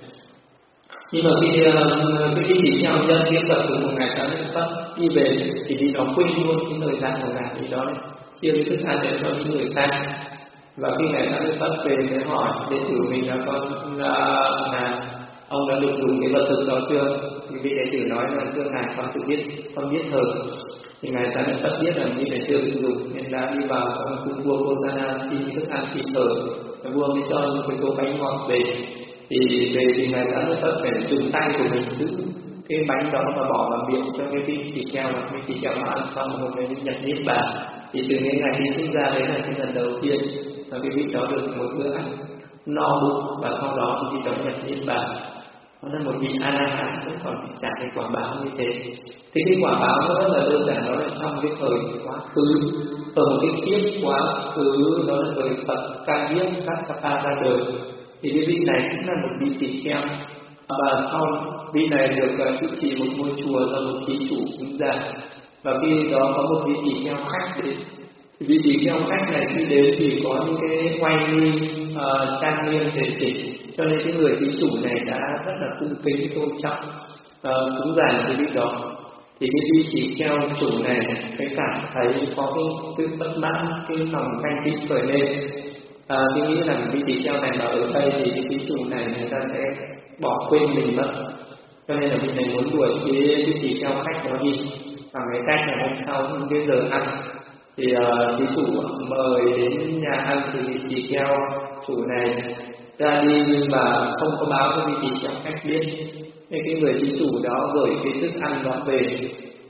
Nhưng mà khi cái vị tỳ kheo nhân cái bậc thực của ngài Xá Lợi Phất đi về thì vị đó quên luôn cái thời gian của ngài, thì đó chia cái thức ăn để cho những người khác. Và khi ngài Xá Lợi Phất về mới hỏi đệ tử mình là con là, là ông đã được dùng cái vật thực đó chưa? Thì vị đệ tử nói là chưa ngài, con tự biết, con biết thời. Thì ngài Xá Lợi Phất biết là như này chưa được dùng, nên đã đi vào trong cung vua Kosana xin thức ăn kịp thời, và vua mới cho những cái số bánh ngọt về. Thì về thì ngài Xá Lợi Phất phải dùng tay của mình giữ cái bánh đó và bỏ vào miệng cho cái vị tỳ kheo, là cái tỳ kheo nó ăn xong rồi mới nhập niết bàn. Thì từ những ngày đi sinh ra đấy là cái lần đầu tiên và cái vị đó được một bữa ăn no bụng, và sau đó thì vị đó nhập niết bàn. Nó là một vị A-la-hán cũng còn phải trả cái quả báo như thế. Thì cái quả báo nó rất là đơn giản, đó là trong cái thời quá khứ, ở một cái kiếp quá khứ, đó là thời Phật Ca Diếp Kassapa ra đời. Thì cái vị này cũng là một vị tỳ kheo, và sau vị này được trụ trì một ngôi chùa do một thí chủ cúng dường. Và khi đó có một vị tỳ kheo khách đến, thì vị tỳ kheo khách này khi đến thì có những cái oai nghi uh, trang nghiêm thể chỉnh, cho nên cái người thí chủ này đã rất là cung kính tôn trọng uh, cúng dường cái vị đó. Thì cái vị tỳ kheo chủ này cái cảm thấy có cái sự bất mãn, cái lòng ganh tị khởi lên. À, tôi nghĩ là vị tỳ kheo này mà ở đây thì cái thí chủ này người ta sẽ bỏ quên mình mất, cho nên là vị này muốn đuổi cái vị tỳ kheo khách đó đi. Bằng cái cách là hôm sau những cái giờ ăn thì thí uh, chủ mời đến nhà ăn, thì vị tỳ kheo chủ này ra đi nhưng mà không có báo cho vị tỳ kheo khách biết. Nên cái người thí chủ đó gửi cái thức ăn đó về,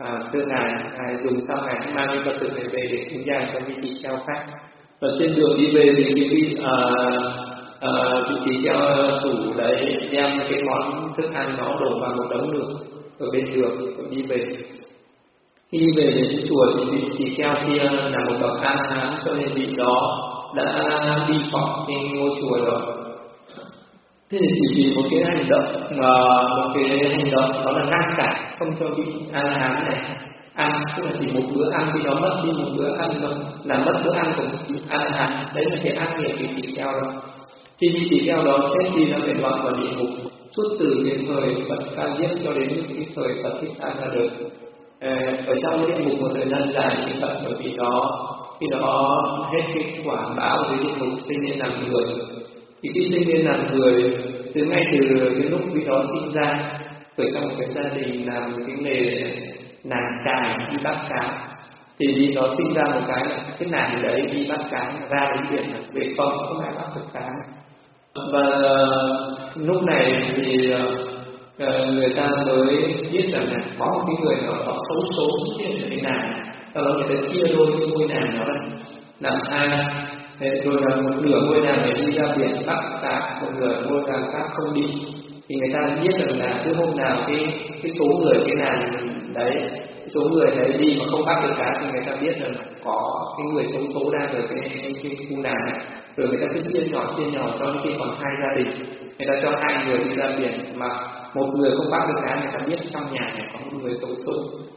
à, thưa ngài, ngài dùng xong ngài mang cái vật thực này về để cúng dường cho vị tỳ kheo khác. Và trên đường đi về thì cái vị à, à, vị tỳ kheo chủ đấy đem cái món thức ăn nó đổ vào một đống nước ở bên đường rồi đi về. Khi đi về đến chùa thì vị tỳ kheo kia là một bậc A La Hán, cho nên vị đó đã đi khỏi cái ngôi chùa rồi. Thế thì chỉ vì một cái hành động mà một cái hành động đó là ngăn cản không cho vị A La Hán này ăn, tức là chỉ một bữa ăn thì nó mất đi một bữa ăn rồi, làm mất bữa ăn của vị A La Hán. Đấy là cái ác nghiệp vị tỳ kheo đó. Khi vị tỳ kheo đó chết đi nó phải đoạn vào địa ngục suốt từ cái thời Phật Ca Diếp cho đến cái thời Phật Thích Ca ra đời. Ở trong địa ngục một thời gian dài thì Phật bởi vì đó khi đó hết cái quả báo với địa ngục sinh lên làm người. Thì khi sinh lên làm người, từ ngay từ cái lúc vị đó sinh ra, ở trong một cái gia đình làm cái nghề nàng chài đi bắt cá, thì vì nó sinh ra một cái là cái nàng đấy đi bắt cá ra đến biển về không không ai bắt được cá. Và lúc này thì uh, người ta mới biết rằng là có một cái người nào đó xấu số xuất hiện ở cái nàng, sau đó người ta chia đôi cái ngôi nàng đó làm hai. Rồi là một nửa ngôi nàng này đi ra biển bắt cá, một nửa ngôi nàng khác không đi. Thì người ta biết rằng là cứ hôm nào cái cái số người cái nàng đấy, cái số người đấy đi mà không bắt được cá thì người ta biết rằng là có cái người xấu số đang ở cái, cái, cái khu nàng này. Rồi người ta cứ chia nhỏ chia nhỏ cho khi còn hai gia đình, người ta cho hai người đi ra biển mà một người không bắt được cá, người ta biết trong nhà này có một người xấu số.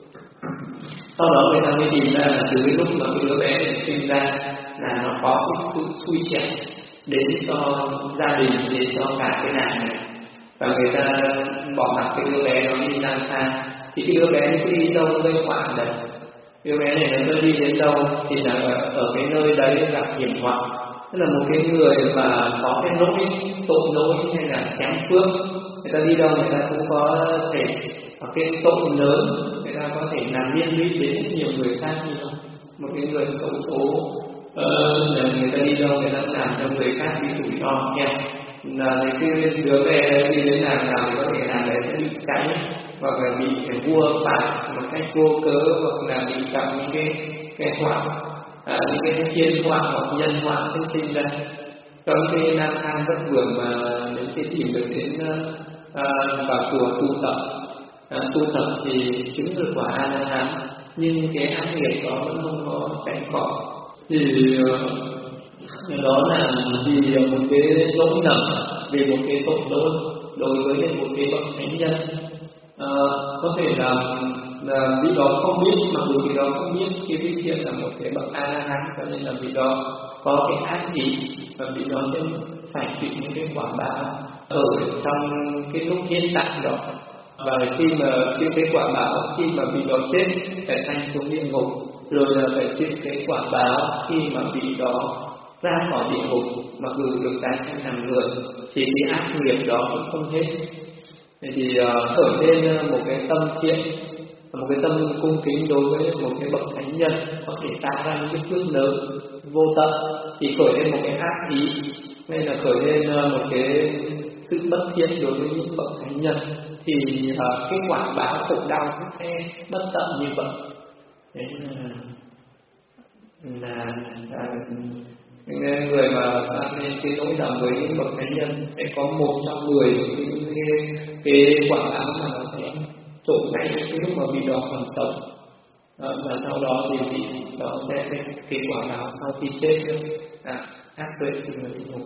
Sau đó người ta mới tìm ra là từ cái lúc mà cái đứa bé này sinh ra là nó có cái sự xui xẻo đến cho gia đình, đến cho cả cái nàng này, và người ta bỏ mặc cái đứa bé nó đi lang thang. Thì cái đứa bé nó cứ đi đâu gây họa đấy, đứa bé này nó đi đến đâu thì là ở cái nơi đấy gặp hiểm họa. Tức là một cái người mà có cái lỗi tội lỗi hay là kém phước, người ta đi đâu người ta cũng có thể có cái tội lớn, người ta có thể làm liên lụy đến rất nhiều người khác như không. Một cái người xấu số, ờ, người ta đi đâu người ta làm cho người khác bị rủi ro nha. Là cái đứa bé đi đến làm nào thì có thể làm đấy sẽ bị cháy, hoặc là bị vua phạt một cách vô cớ, hoặc là bị gặp những cái cái họa, à, những cái thiên họa hoặc nhân họa phát sinh ra. Trong cái lang thang vất vưởng mà đến khi tìm được đến à, vào chùa tu tập, à, tu tập thì chứng được quả A La Hán, nhưng cái ác nghiệp đó vẫn không có tránh khỏi. Thì uh, đó là vì một cái lỗi lầm, vì một cái tội lỗi đối với một cái bậc thánh nhân. À, có thể là là vị đó không biết, mặc dù vị đó không biết khi vị kia là một cái bậc A La Hán, cho nên là vị đó có cái ác ý và vị đó sẽ phải chịu những cái quả báo ở trong cái lúc hiện tại đó. Và khi mà chịu cái quả báo, khi mà vị đó chết phải sanh xuống địa ngục, rồi là phải chịu cái quả báo khi mà vị đó ra khỏi địa ngục, mặc dù được tái sanh làm người, thì cái ác nghiệp đó cũng không hết. Thì uh, khởi lên một cái tâm thiện, một cái tâm cung kính đối với một cái bậc thánh nhân có thể tạo ra những cái phước lớn vô tận, thì khởi lên một cái ác ý hay là khởi lên một cái sự bất thiện đối với những bậc thánh nhân, thì uh, cái quả báo khổ đau cũng sẽ bất tận như vậy. Đấy là, là, là nên người mà tạo nên cái lỗi lầm với những bậc thánh nhân sẽ có một trong mười cái, cái quả báo mà nó sẽ trổ ngay cái lúc mà vị đó còn sống, à, và sau đó thì vị đó sẽ cái, cái quả báo sau khi chết là ác tuệ thì người địa ngục.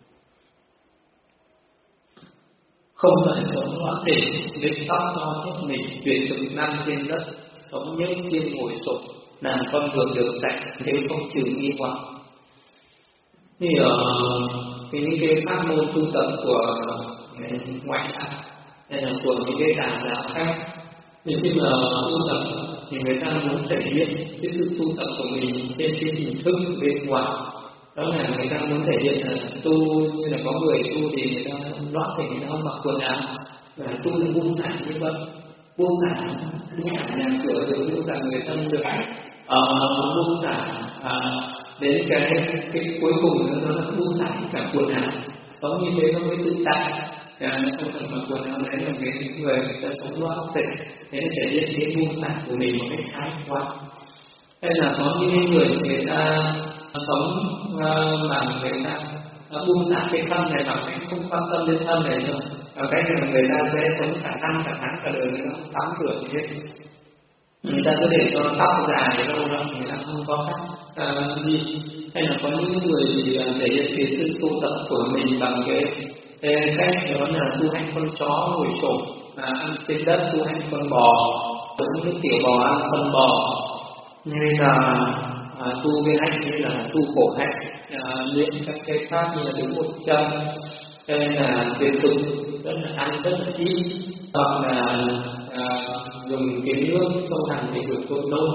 Không phải sống hóa thể, vết tóc cho chết mình, tuyệt thực năm trên đất, sống nhớ chiên ngồi sụp, làm con đường được chạy nếu không trừ nghi hoặc. Thì ở cái những cái pháp môn tu tập của ngoại đạo hay là của những cái đạo giáo khác, thì khi mà tu tập thì người ta muốn thể hiện cái sự tu tập của mình trên cái hình thức bên ngoài. Đó là người ta muốn thể hiện là tu, như là có người tu thì người ta loát thì người ta không mặc quần áo, và tu là buông xả như vậy, buông xả buông xả nhà cửa, rồi buông xả người thân, được ở buông xả à, đến cái cái cuối cùng nó là buông xả cả quần áo, sống như thế nó mới tự tại. à, không cần mặc quần áo đấy là cái người người ta sống loạn tệ, thế là thể hiện cái buông xả của mình một cách thái quá. Hay là có những người người ta sống uh, mà người ta uh, buông xả cái thân này bằng cách không quan tâm đến thân này nữa, và cái này người ta sẽ sống cả năm cả tháng cả đời, người ta không tắm rửa gì hết, người ta cứ để cho tóc dài lâu lắm, người ta không có cách uh, gì. Hay là có những người thì uh, thể hiện cái sự tu tập của mình bằng cái, cái cách đó là tu hành con chó ngồi xổm, là ăn trên đất, tu hành con bò, những cái kiểu bò ăn con bò, như là à, tu cái hạnh như là tu khổ hạnh, à, luyện các cái pháp như là đứng một chân, hay là tuyệt dục, rất là ăn rất là ít, hoặc là à, dùng cái nước sâu hẳn để được tội nôn.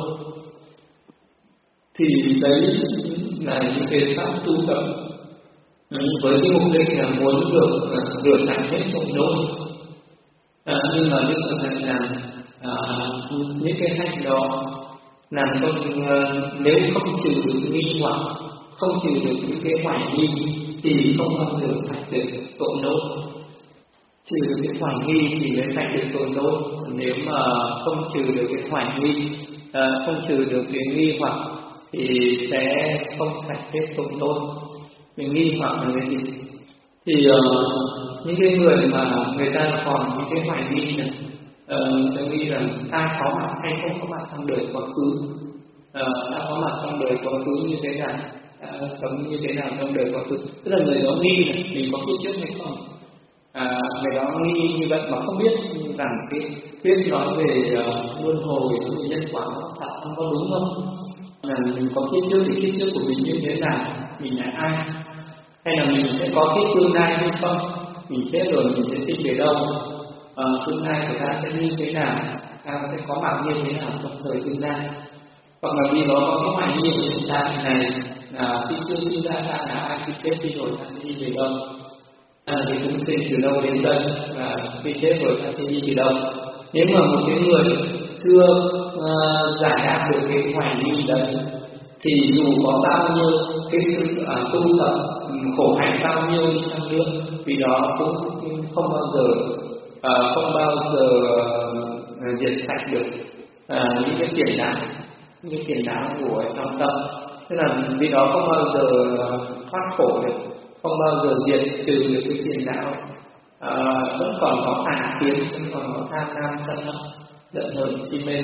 Thì đấy là những cái pháp tu tập với cái mục đích là muốn được uh, rửa sạch hết tội lỗi. À, nhưng mà Đức Phật dạy rằng à, những cái hạnh đó làm con uh, nếu không trừ được nghi hoặc, không trừ được những cái hoài nghi thì không bao giờ sạch được tội lỗi. Trừ được cái hoài nghi thì mới sạch được tội lỗi. Nếu mà không trừ được cái hoài nghi, à, không trừ được cái nghi hoặc thì sẽ không sạch hết tội lỗi. Mình nghi hoặc là cái gì? Thì uh, những cái người mà người ta còn những cái hoài nghi này, uh, tôi nghĩ rằng ta có mặt hay không có mặt trong đời quá khứ, uh, ta có mặt trong đời quá khứ như thế nào, uh, sống như thế nào trong đời quá khứ, tức là người đó nghi là mình có kiếp trước hay không, à, người đó nghi như vậy mà không biết rằng cái thuyết nói về uh, luân hồi, về nhân quả nó thật không có đúng không, là mình có kiếp trước thì kiếp trước của mình như thế nào, mình là ai, hay là mình sẽ có cái tương lai hay không, mình chết rồi mình sẽ sinh về đâu, à, tương lai của ta sẽ như thế nào, ta sẽ có mặt như thế nào trong thời tương lai, hoặc là vì đó có cái hoài nghi của chúng ta này là khi chưa sinh ra ta là ai, khi chết đi rồi ta sẽ đi về đâu, à, thì cũng sinh từ đâu đến đâu, và khi chết rồi ta sẽ đi về đâu. Nếu mà một cái người chưa uh, giải đáp được cái hoài nghi đấy thì dù có bao nhiêu cái sự uh, tu tập khổ hạnh bao nhiêu đi chăng nữa, vì đó cũng không bao giờ uh, không bao giờ uh, diệt sạch được uh, những cái phiền não, những cái phiền não của trong tâm. Tức là vì đó không bao giờ thoát khổ được, không bao giờ diệt trừ được cái phiền não, uh, vẫn còn có tà kiến, vẫn còn có tham lam sân hận, giận hờn si mê.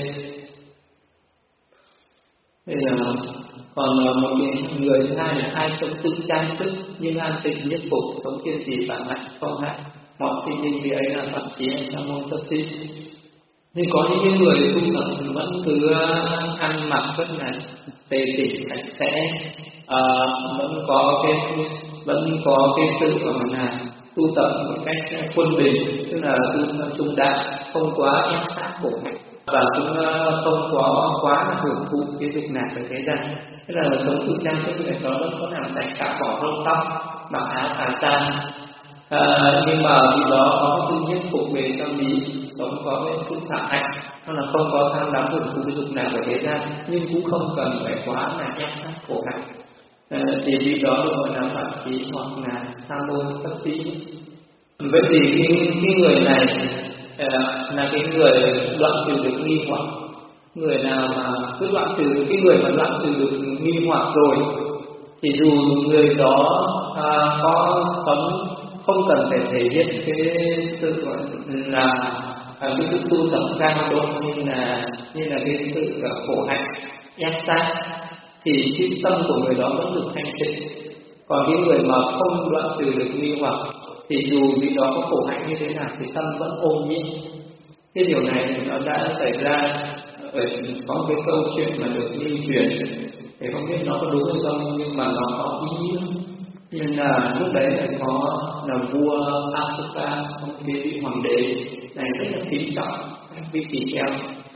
Bây giờ còn một cái người thứ hai là ai sống tự trang sức nhưng an tịnh nhất phục, sống kiên trì bản hạnh không hại mọi sinh linh, vì ấy là phạm chí hay sa môn tất sinh. Nhưng có những cái người tu tập vẫn cứ ăn mặc rất là tề tỉ sạch sẽ, à, vẫn có cái vẫn có cái sự gọi là tu tập một cách quân bình, tức là tu tập trung đạo, không quá ép sát khổ hạnh, và cũng không có quá hưởng thụ cái dục nạp ở thế gian. Thế là sống tự trang sức này nó vẫn có làm sạch cả bỏ râu tóc, mặc áo cà sa, à, nhưng mà vì đó có cái sự nhất phục về tâm lý, không có cái sự phạm hạnh, nó là không có tham đắm hưởng thụ cái dục nạp ở thế gian, nhưng cũng không cần phải quá là ép sát khổ hạnh. À, thì vì đó được gọi là phạm chí hoặc là sa môn tất sĩ. Vậy thì cái, cái người này à, là cái người đoạn trừ được nghi hoặc. Người nào mà cứ đoạn trừ, cái người mà đoạn trừ được nghi hoặc rồi thì dù người đó à, có sống không cần phải thể hiện cái sự gọi là à, cái sự tu tập cao độ như là như là cái sự khổ hạnh ép sát, thì cái tâm của người đó vẫn được thanh tịnh. Còn cái người mà không đoạn trừ được nghi hoặc thì dù vì đó có khổ hạnh như thế nào thì tâm vẫn ô nhiễm. Cái điều này nó đã xảy ra ở có cái câu chuyện mà được lưu truyền, thì không biết nó có đúng hay không, nhưng mà nó có ý nghĩa. Nhưng là lúc đấy là có là vua Ashoka, ông cái vị hoàng đế này rất là kính trọng các vị tỳ kheo.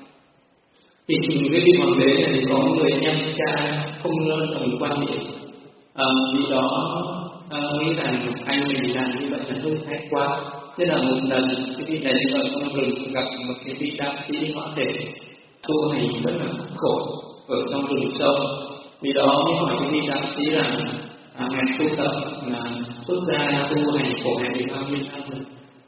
Thì cái vị hoàng đế này có người em trai không đồng quan điểm, à, vì đó à, nghĩ rằng anh mình làm như vậy là hơi thái quá. Thế là một lần cái vị này ở trong rừng gặp một cái vị đạo sĩ họ để tu hành rất là khổ ở trong rừng sâu. Vì đó mới hỏi cái vị đạo sĩ rằng à, ngài tu tập là xuất gia tu hành khổ hạnh thì bao nhiêu năm rồi?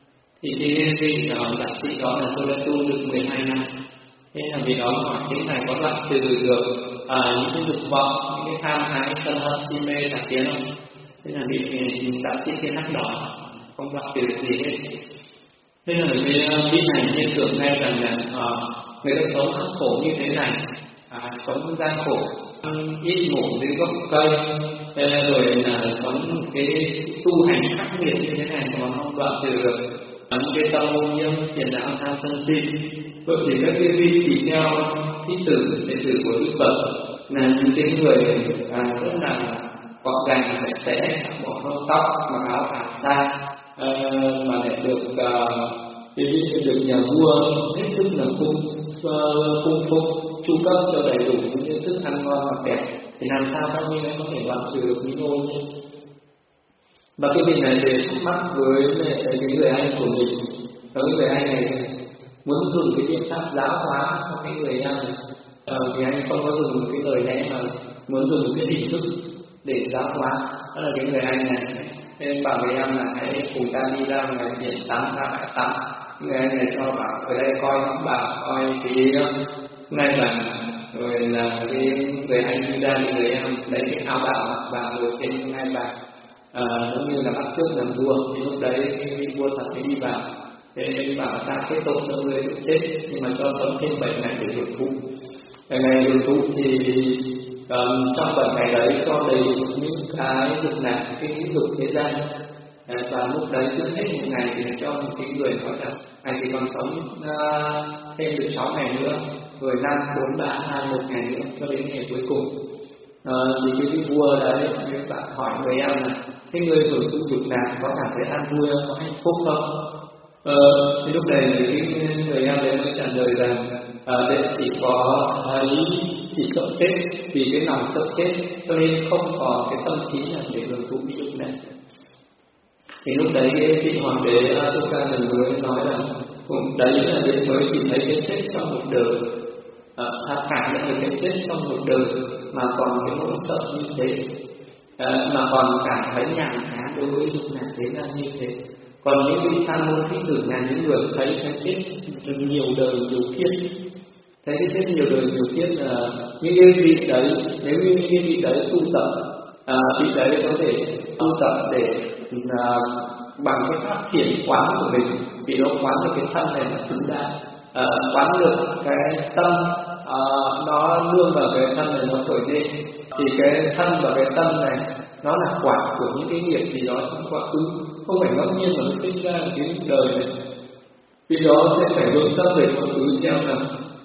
Thì cái vị đó là sĩ đó là tôi đã tu được mười hai năm. Thế là vì đó hỏi thế này có đoạn trừ được à, những cái dục vọng, những cái tham ái, sân hận, si mê, tà kiến không? Thế là vị đạo sĩ kia lắc đầu, không đoạn trừ gì hết. Thế là cái vị này liên tưởng ngay rằng là à, người ta sống khắc khổ như thế này, à, sống gian khổ, ít ngủ dưới gốc cây, rồi là sống cái tu hành khắc nghiệt như thế này mà không đoạn trừ được những cái tâm ô nhiễm, phiền não, tham sân si. Vậy thì các cái vị tỳ kheo, thích tử, đệ tử của Đức Phật là những cái người à, rất là gọn gàng, sạch sẽ, bỏ râu tóc, mặc áo ả xa, à, mà lại được à, được nhà vua hết sức là cung cung phụng chu cấp cho đầy đủ những thức ăn ngon mặc đẹp, thì làm sao các như ấy có thể đoạn trừ được những ô nhiễm? Và cái vị này để thắc mắc với cái người anh của mình, và cái người anh này muốn dùng cái biện pháp giáo hóa cho cái người anh này, ờ, thì anh không có dùng cái lời lẽ mà muốn dùng một cái hình thức để giáo hóa. Đó là cái người anh này nên bảo người em là hãy cùng ta đi ra ngoài biển tắm, ra bãi tắm. Người anh này cho bảo ở đây coi ngắm bảo, coi cái ngay bàn, rồi là cái người anh đi ra thì người em lấy cái áo bảo mặc và ngồi trên ngay bàn, à, giống như là bắt trước làm vua. Thì lúc đấy cái vua thật mới đi vào, thế nên bảo ta kết tội cho người được chết nhưng mà cho sống thêm bảy ngày để hưởng thụ. Bảy ngày hưởng thụ thì um, trong bảy ngày đấy cho đầy những cái dục lạc, cái dục thế gian, à, và lúc đấy cứ hết một ngày thì cho một cái người nói rằng ngày thì còn sống uh, thêm được sáu ngày nữa, rồi năm bốn ba hai một ngày nữa cho đến ngày cuối cùng. À, thì cái vị vua đấy các bạn hỏi người em là cái người hưởng thụ dục lạc có cảm thấy an vui, có hạnh phúc không? Ờ, thì lúc này thì cái người em đấy mới trả lời rằng à, đệ chỉ có thấy chỉ sợ chết, vì cái lòng sợ chết cho nên không có cái tâm trí là để hưởng thụ cái dục này. Thì lúc đấy cái vị hoàng đế Asoka lần mới nói rằng cũng đấy là đệ mới chỉ thấy cái chết trong một đời, à, cảm nhận được cái chết trong một đời mà còn cái nỗi sợ như thế, à, mà còn cảm thấy nhàm chán đối với dục lạc thế gian như thế. Còn những vị tham môn thích tử là những người thấy cái chết nhiều đời nhiều kiếp, thấy cái chết nhiều đời nhiều kiếp là những cái vị đấy, nếu như những cái vị đấy tu tập, à, vị đấy có thể tu tập để à, bằng cái pháp thiền quán của mình, vì nó quán được cái thân này là xứng đáng, à, quán được cái tâm à, nó nương vào cái thân này nó khởi lên, thì cái thân và cái tâm này nó là quả của những cái nghiệp gì đó trong quá khứ, không phải ngẫu nhiên mà nó sinh ra cái đời này. Vì đó sẽ phải hướng tâm về quá khứ theo là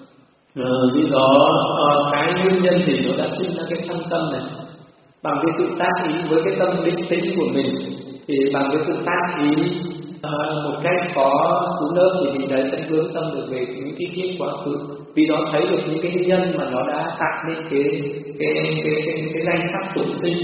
uh, vì đó uh, cái nguyên nhân thì nó đã sinh ra cái thân tâm này bằng cái sự tác ý với cái tâm định tĩnh của mình, thì bằng cái sự tác ý uh, một cách có cú nớp thì vị đấy sẽ hướng tâm được về những cái kiếp quá khứ. Vì đó thấy được những cái nhân mà nó đã tạo nên cái cái cái cái cái, cái danh sắc tục sinh.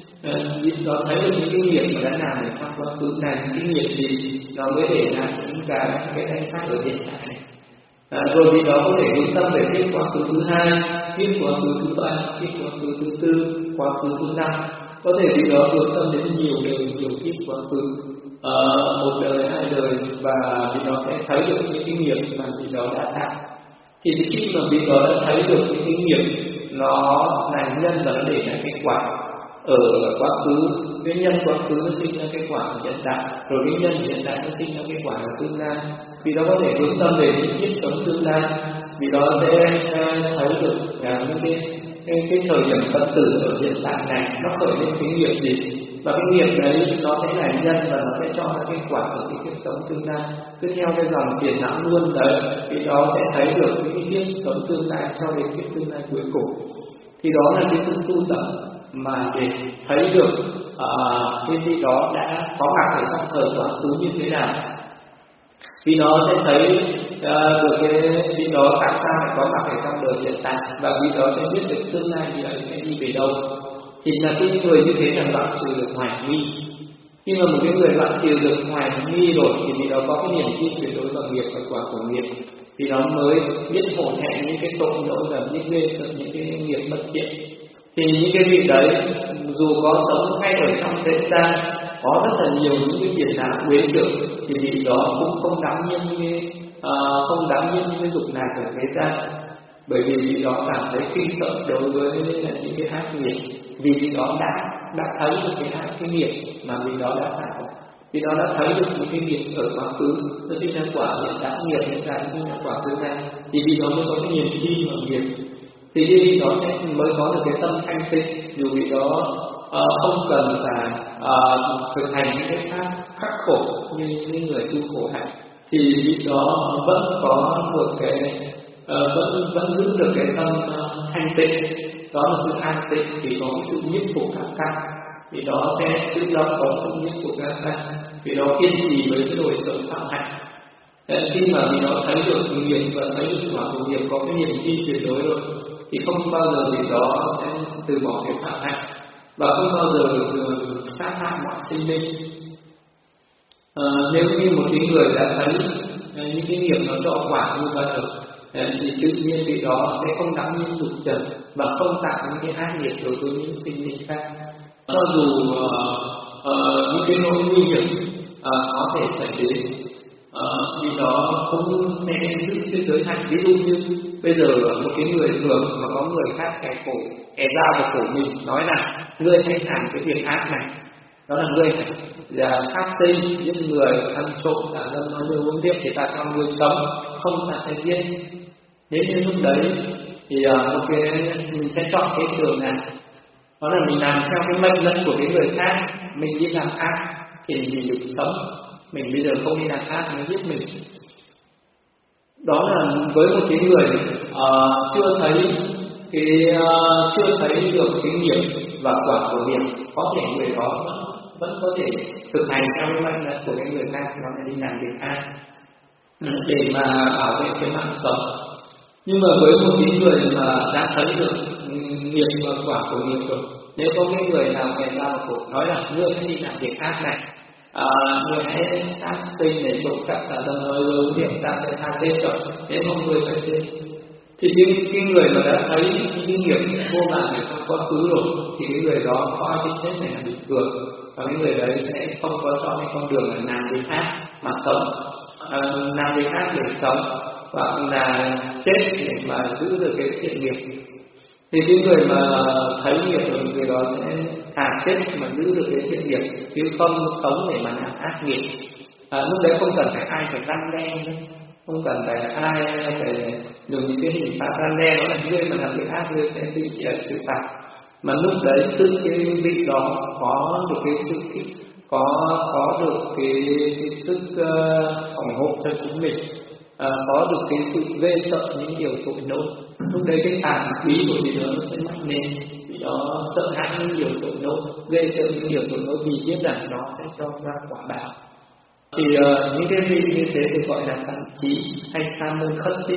Vì uh, đó thấy được những cái nghiệp mà đã làm ở trong quá khứ là những cái nghiệp gì nó mới để lại những cái cái danh sắc ở hiện tại. À, rồi vì đó có thể hướng tâm về kiếp quá khứ thứ hai, kiếp quá khứ thứ ba, kiếp quá khứ thứ tư, quá khứ thứ năm, có thể vì đó hướng tâm đến nhiều đời nhiều kiếp quá khứ, à, một đời hai đời, và vì đó sẽ thấy được những cái nghiệp mà vì đó đã tạo. Thì khi mà vì đó đã thấy được những cái nghiệp nó là nhân và nó để lại cái quả ở quá khứ, cái nhân quá khứ nó sinh ra cái quả ở hiện tại, rồi cái nhân hiện tại nó sinh ra cái quả ở tương lai. Vì đó có thể hướng tâm về những kiếp sống tương lai, vì đó sẽ thấy được là những cái cái, cái thời điểm phật tử ở hiện tại này nó khởi lên cái nghiệp gì, và cái nghiệp đấy nó sẽ là nhân và nó sẽ cho ra cái quả ở cái kiếp sống tương lai. Cứ theo cái dòng tiền não luôn đấy, vì đó sẽ thấy được những cái kiếp sống tương lai cho đến kiếp tương lai cuối cùng. Thì đó là cái sự tu tập mà để thấy được uh, cái gì đó đã có mặt ở trong thời quá khứ như thế nào. Vì nó sẽ thấy uh, được cái vì đó tại sao lại có mặt ở trong đời hiện tại, và vì đó sẽ biết được tương lai thì ấy sẽ đi về đâu. Thì là cái người như thế là đoạn trừ được hoài nghi. Khi mà một cái người đoạn trừ được hoài nghi rồi thì vì đó có cái niềm tin tuyệt đối vào nghiệp và quả của nghiệp, thì nó mới biết hổ thẹn những cái tội lỗi và biết ghê sợ những cái nghiệp bất thiện. Thì những cái vị đấy dù có sống ngay ở trong thế gian, có rất là nhiều những cái phiền não quấy rầy, thì vị đó cũng không đáng nhiên như uh, không đáng nhiên như dục này của thế gian, bởi vì vị đó cảm thấy kinh sợ đối với những cái ác nghiệp, vì vị đó đã đã thấy được cái ác cái nghiệp mà vị đó đã tạo, vì đó đã thấy được những cái nghiệp ở quá khứ nó sinh ra quả hiện tại, nghiệp hiện tại sinh ra quả tương lai, thì vì đó mới có cái niềm tin vào nghiệp, thì cái vị đó sẽ mới có được cái tâm thanh tịnh, dù vị đó uh, không cần phải uh, thực hành những cái pháp khắc khổ như những người tu khổ hạnh, thì vị đó vẫn có một cái uh, vẫn vẫn giữ được cái tâm uh, thanh tịnh, đó là sự an tịnh, thì có cái sự nhiếp phục các căn, vì đó sẽ tự động có sự nhiếp phục các căn, vì đó kiên trì với cái đời sống phạm hạnh. Khi mà vì đó thấy được nghiệp và thấy được quả của nghiệp, có cái niềm tin tuyệt đối rồi, thì không bao giờ vì đó sẽ từ bỏ cái phạm hạnh và không bao giờ được sát hại mọi sinh linh. À, nếu như một cái người đã thấy những cái nghiệp nó cho quả như vậy rồi, thì tự nhiên vị đó sẽ không đắm những dục trần và không tạo những cái ác nghiệp đối với những sinh linh khác. Cho dù uh, uh, những cái nỗi nguy hiểm uh, có thể xảy đến, uh, vì đó cũng sẽ giữ cái giới hạn. Ví dụ như bây giờ một cái người thường mà có người khác kẻ khổ, kẻ dao vào cổ mình, nói là ngươi hãy làm cái việc ác này, đó là ngươi là sát sinh, giết người, ăn trộm, tà dâm, nói dối, uống tiếp, thì ta cho ngươi sống, không ta sẽ giết. Đến đến lúc đấy thì uh, một cái mình sẽ chọn cái đường này, đó là mình làm theo cái mệnh lệnh của cái người khác, mình đi làm ác thì mình được sống, mình bây giờ không đi làm ác nó giết mình. Đó là với một cái người uh, chưa thấy cái uh, chưa thấy được cái nghiệp và quả của nghiệp, có thể người đó vẫn, vẫn có thể thực hành theo cái mệnh lệnh của cái người khác, nó là đi làm việc ác để mà bảo vệ cái mạng sống. Nhưng mà với một cái người mà đã thấy được nghiệp và quả của nghiệp rồi, nếu có cái người nào kẻ ra một cuộc nói là ngươi hãy đi làm việc ác này, à, ngươi hãy sát sinh để trộm cắp, là tâm nói dối điểm, ta sẽ tha chết rồi, nếu không ngươi phải chết. Thì cái, cái người mà đã thấy cái nghiệp vô mạng ở trong quá khứ rồi, thì cái người đó coi cái chết này là bình thường, và cái người đấy sẽ không có chọn cái con đường là làm việc ác mà sống, à, làm việc ác để sống, hoặc là chết để mà giữ được cái thiện nghiệp. Thì cái người mà thấy nghiệp rồi, người đó sẽ thà chết mà giữ được cái thiện nghiệp, chứ không sống để mà làm ác nghiệp. À, lúc đấy không cần phải ai phải răn đe, không cần phải ai phải dùng những cái hình phạt răn đe, đó là người mà làm việc ác người sẽ bị xử phạt. Mà lúc đấy tự cái vị đó có được cái sự có có được cái, cái sức uh, phòng hộ cho chính mình. À, có được cái sự ghê sợ những điều tội lỗi, lúc đấy cái tàn khí của vị đó nó sẽ mạnh lên, vì đó sợ hãi những điều tội lỗi, ghê sợ những điều tội lỗi, vì biết rằng nó sẽ cho ra quả báo. Thì uh, những cái vị như thế được gọi là tạm chí hay sa môn khất sĩ.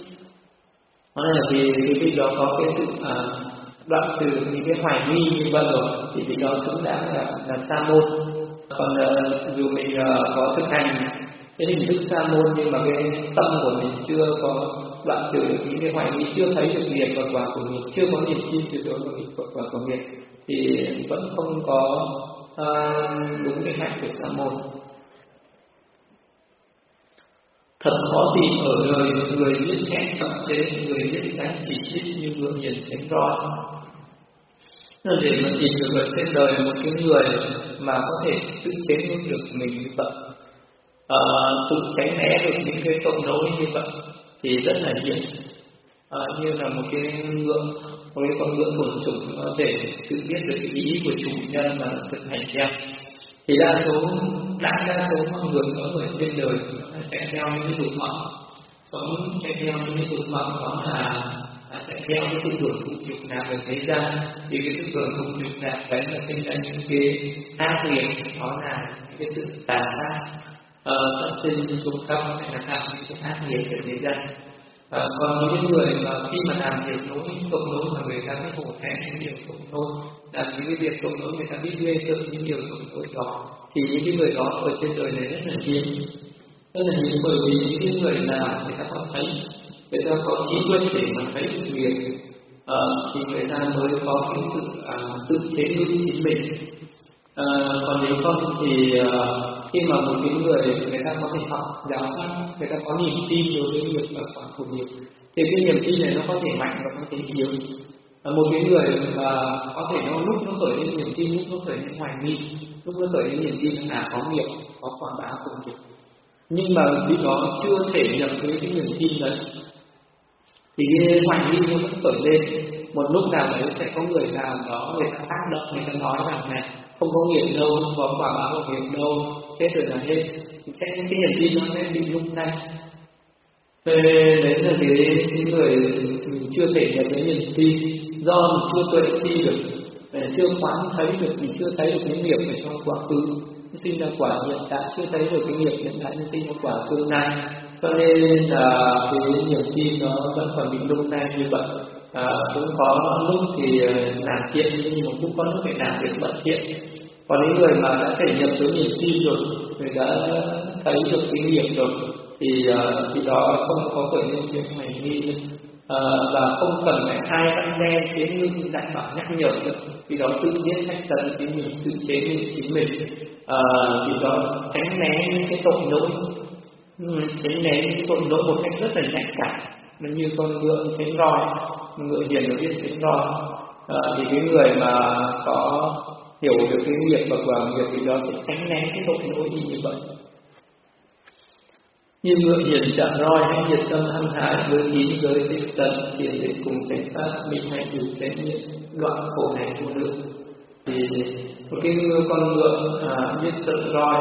Đó là vì cái vị đó có cái sự uh, đoạn trừ những cái hoài nghi như vậy rồi, thì vị đó xứng đáng là, là sa môn. Còn uh, dù mình uh, có thực hành cái hình thức sa môn, nhưng mà cái tâm của mình chưa có đoạn trừ được những cái hoài nghi, chưa thấy được nghiệp và quả của nghiệp, chưa có niềm tin tuyệt đối vào nghiệp và quả của nghiệp, thì vẫn không có uh, đúng cái hạnh của sa môn. Thật khó tìm ở đời người biết hẹn tập chế, người biết dáng chỉ trích như ngựa hiền tránh roi. Nên để mà tìm được ở trên đời một cái người mà có thể tự chế được mình như vậy, Uh, tự tránh né được những cái tội lỗi như vậy thì rất là hiếm. Uh, như là một cái ngựa, một cái con ngựa thuần chủng để tự biết được cái ý của chủ nhân mà thực hành theo. Thì đa số đa đa số mọi người sống ở trên đời chạy theo những cái dục vọng, sống chạy theo những cái dục vọng đó là chạy theo cái tư tưởng thụ dục nào về thế gian, thì cái tư tưởng thụ dục nào đấy là sinh ra những cái ác nghiệp, đó là những cái sự tàn ác. Tất sinh trung tâm hay là làm những cái ác nghiệp ở thế gian. À, còn những người mà khi mà làm việc lỗi tội lỗi mà người ta biết hổ thẹn những điều tội lỗi, làm những cái việc tội lỗi người ta biết ghê sợ những điều tội lỗi đó, thì những cái người đó ở trên đời này rất là hiếm, rất là hiếm, bởi vì những cái người nào người ta có thấy, người ta có trí tuệ để mà thấy được việc, à, thì người ta mới có cái sự à, tự chế nuôi chính mình. À, còn nếu không thì uh, khi mà một cái người người ta có thể học giáo pháp, người ta có niềm tin đối với nghiệp và quả của nghiệp, thì cái niềm tin này nó có thể mạnh và có thể yếu. À, một cái người mà có thể nó lúc nó khởi lên niềm tin, lúc nó khởi lên hoài nghi, lúc nó khởi lên niềm tin là có nghiệp, có quả báo của nghiệp, nhưng mà vì nó chưa thể nhập với cái niềm tin đấy, thì cái hoài nghi nó vẫn khởi lên. Một lúc nào đấy sẽ có người nào đó người ta tác động, người ta nói rằng này không có nghiệp đâu, không có quả báo của nghiệp đâu, chết rồi là hết, thì sẽ cái niềm tin nó sẽ bị lung lay. Thế đấy là cái, cái người mình chưa thể nhận cái niềm tin, do mình chưa tuệ chi được, chưa quán thấy được, mình chưa thấy được cái nghiệp ở trong quá khứ sinh ra quả hiện tại, chưa thấy được cái nghiệp hiện tại sinh ra quả tương lai, cho nên là cái niềm tin nó vẫn còn bị lung lay như vậy. À, cũng có lúc thì làm thiện nhưng mà cũng có lúc phải làm việc bất thiện. Còn những người mà đã thể nhập với niềm tin rồi, người đã thấy được cái nghiệp rồi, thì khi uh, đó không có khởi lên việc hành nghi nữa, uh, và không cần phải ai ăn đe chế ngự dạy bảo nhắc nhở nữa, vì đó tự biết cách tận chính mình, tự chế ngự chính mình. Uh, vì đó tránh né những cái tội lỗi, tránh né những tội lỗi một cách rất là nhạy cảm, nó như con ngựa tránh roi, ngựa hiền nó biết tránh roi. Uh, thì cái người mà có hiểu được cái nghiệp và quả nghiệp thì đó sẽ tránh né cái tội lỗi đi như vậy. Như ngựa hiền chạm roi, hãy nhiệt tâm hăng hái với kín giới tinh tấn, thiền định cùng tránh pháp, mình hãy đủ trách nhiệm đoạn khổ này vô lượng. Thì một cái ngựa con ngựa à, biết sợ roi,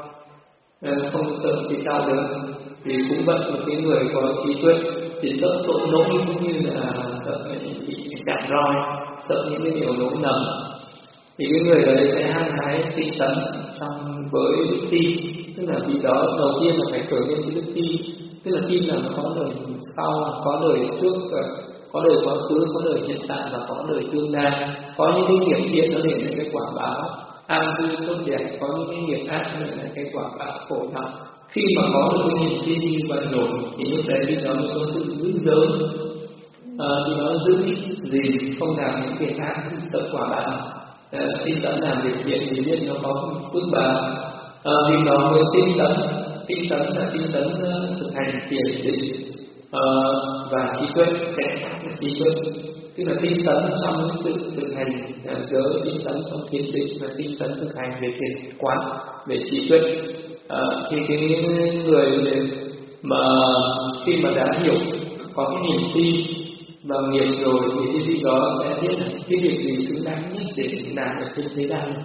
không sợ thì sao được, thì cũng vậy một cái người có trí tuệ thì sợ tội lỗi cũng như là sợ bị chạm roi, sợ những cái điều lỗi lầm, thì cái người đấy sẽ hăng hái tinh tấn trong với đức tin. Tức là vì đó đầu tiên là phải khởi lên cái đức tin, tức là tin là nó có đời sau, có đời trước, có đời quá khứ, có đời hiện tại và có đời tương lai. Có những cái nghiệp thiện nó để lại cái quả báo an vui tốt đẹp, có những cái nghiệp ác nó để lại cái quả báo khổ đau. Khi mà có được cái niềm tin như vậy rồi thì lúc đấy thì nó mới có sự giữ giới, à, thì nó giữ gì không làm những việc ác, sợ quả báo. À, tinh tấn làm việc thiện thì biết nó có phước báo. À, vì nó mới tinh tấn, tinh tấn là tinh tấn uh, thực hành thiền định uh, và trí tuệ, tránh pháp là trí tuệ, tức là tinh tấn trong sự thực hành uh, giới, tinh tấn trong thiền định và tinh tấn thực hành về thiền quán, về trí tuệ. Uh, thì cái người mà khi mà đã hiểu có cái niềm tin và nghiệp rồi thì cái gì đó sẽ biết là cái việc gì xứng đáng nhất để làm ở trên thế gian này.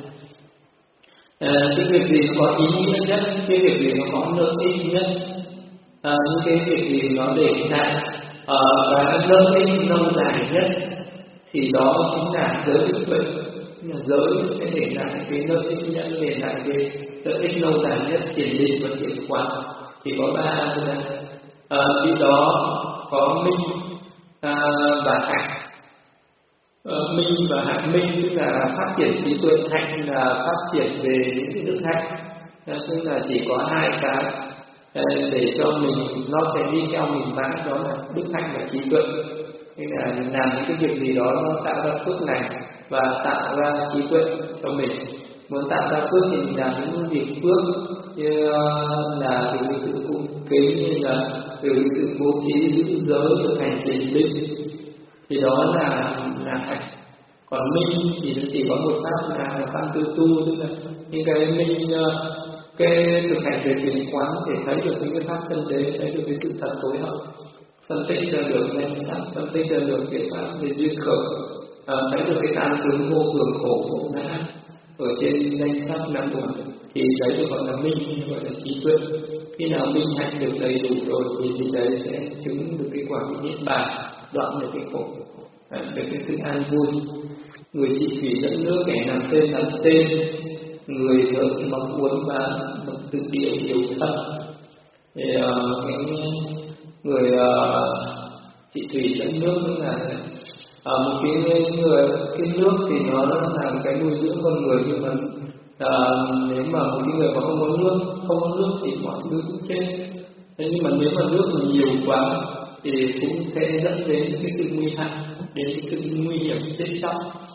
À, cái việc gì nó có ý nghĩa nhất, cái việc gì nó có lợi ích nhất, à, những cái việc gì nó để lại à, cái lợi ích lâu dài nhất, thì đó chính là giới đức tuệ. Giới sẽ để lại cái lợi ích nhất, để lại cái lợi ích lâu dài nhất, thiền định và thiền quán. Thì có ba thôi. À, khi đó có minh à, và hạnh. À, minh và hạnh, minh tức là phát triển trí tuệ, hạnh là phát triển về những cái đức hạnh. À, tức là chỉ có hai cái à, để cho mình, nó sẽ đi theo mình mãi, đó là đức hạnh và trí tuệ. Tức là làm những cái việc gì đó nó tạo ra phước lành và tạo ra trí tuệ cho mình. Muốn tạo ra phước thì mình làm những việc phước, như là từ cái sự cung kính, như là từ cái sự bố trí giữ giới, thực hành thiền định, thì đó là là hạnh. Còn minh thì nó chỉ có một pháp là pháp tư tu, tức là những cái minh, cái thực hành về thiền quán để thấy được những cái pháp chân đế, thấy được cái sự thật tối hậu, phân tích ra được danh sắc, phân tích ra được cái pháp về duyên khởi, à, thấy được cái tan tướng vô thường khổ vô ngã ở trên danh sắc năm uẩn, thì đấy được gọi là minh, gọi là trí tuệ. Khi nào minh hạnh được đầy đủ rồi thì thì đấy sẽ chứng được cái quả vị niết bàn, đoạn được cái khổ, được cái sự an vui. Người trị thủy dẫn nước, kẻ làm tên làm tên, người thợ mong muốn bán, bậc tự địa điều thân. Thì uh, cái người uh, trị thủy dẫn nước tức là uh, một cái người, cái nước thì nó làm cái nuôi dưỡng con người, nhưng mà uh, nếu mà một cái người mà không có nước, không có nước thì mọi thứ cũng chết. Thế nhưng mà nếu mà nước mà nhiều quá thì cũng sẽ dẫn đến cái sự nguy hại, đến cái sự nguy hiểm chết chóc.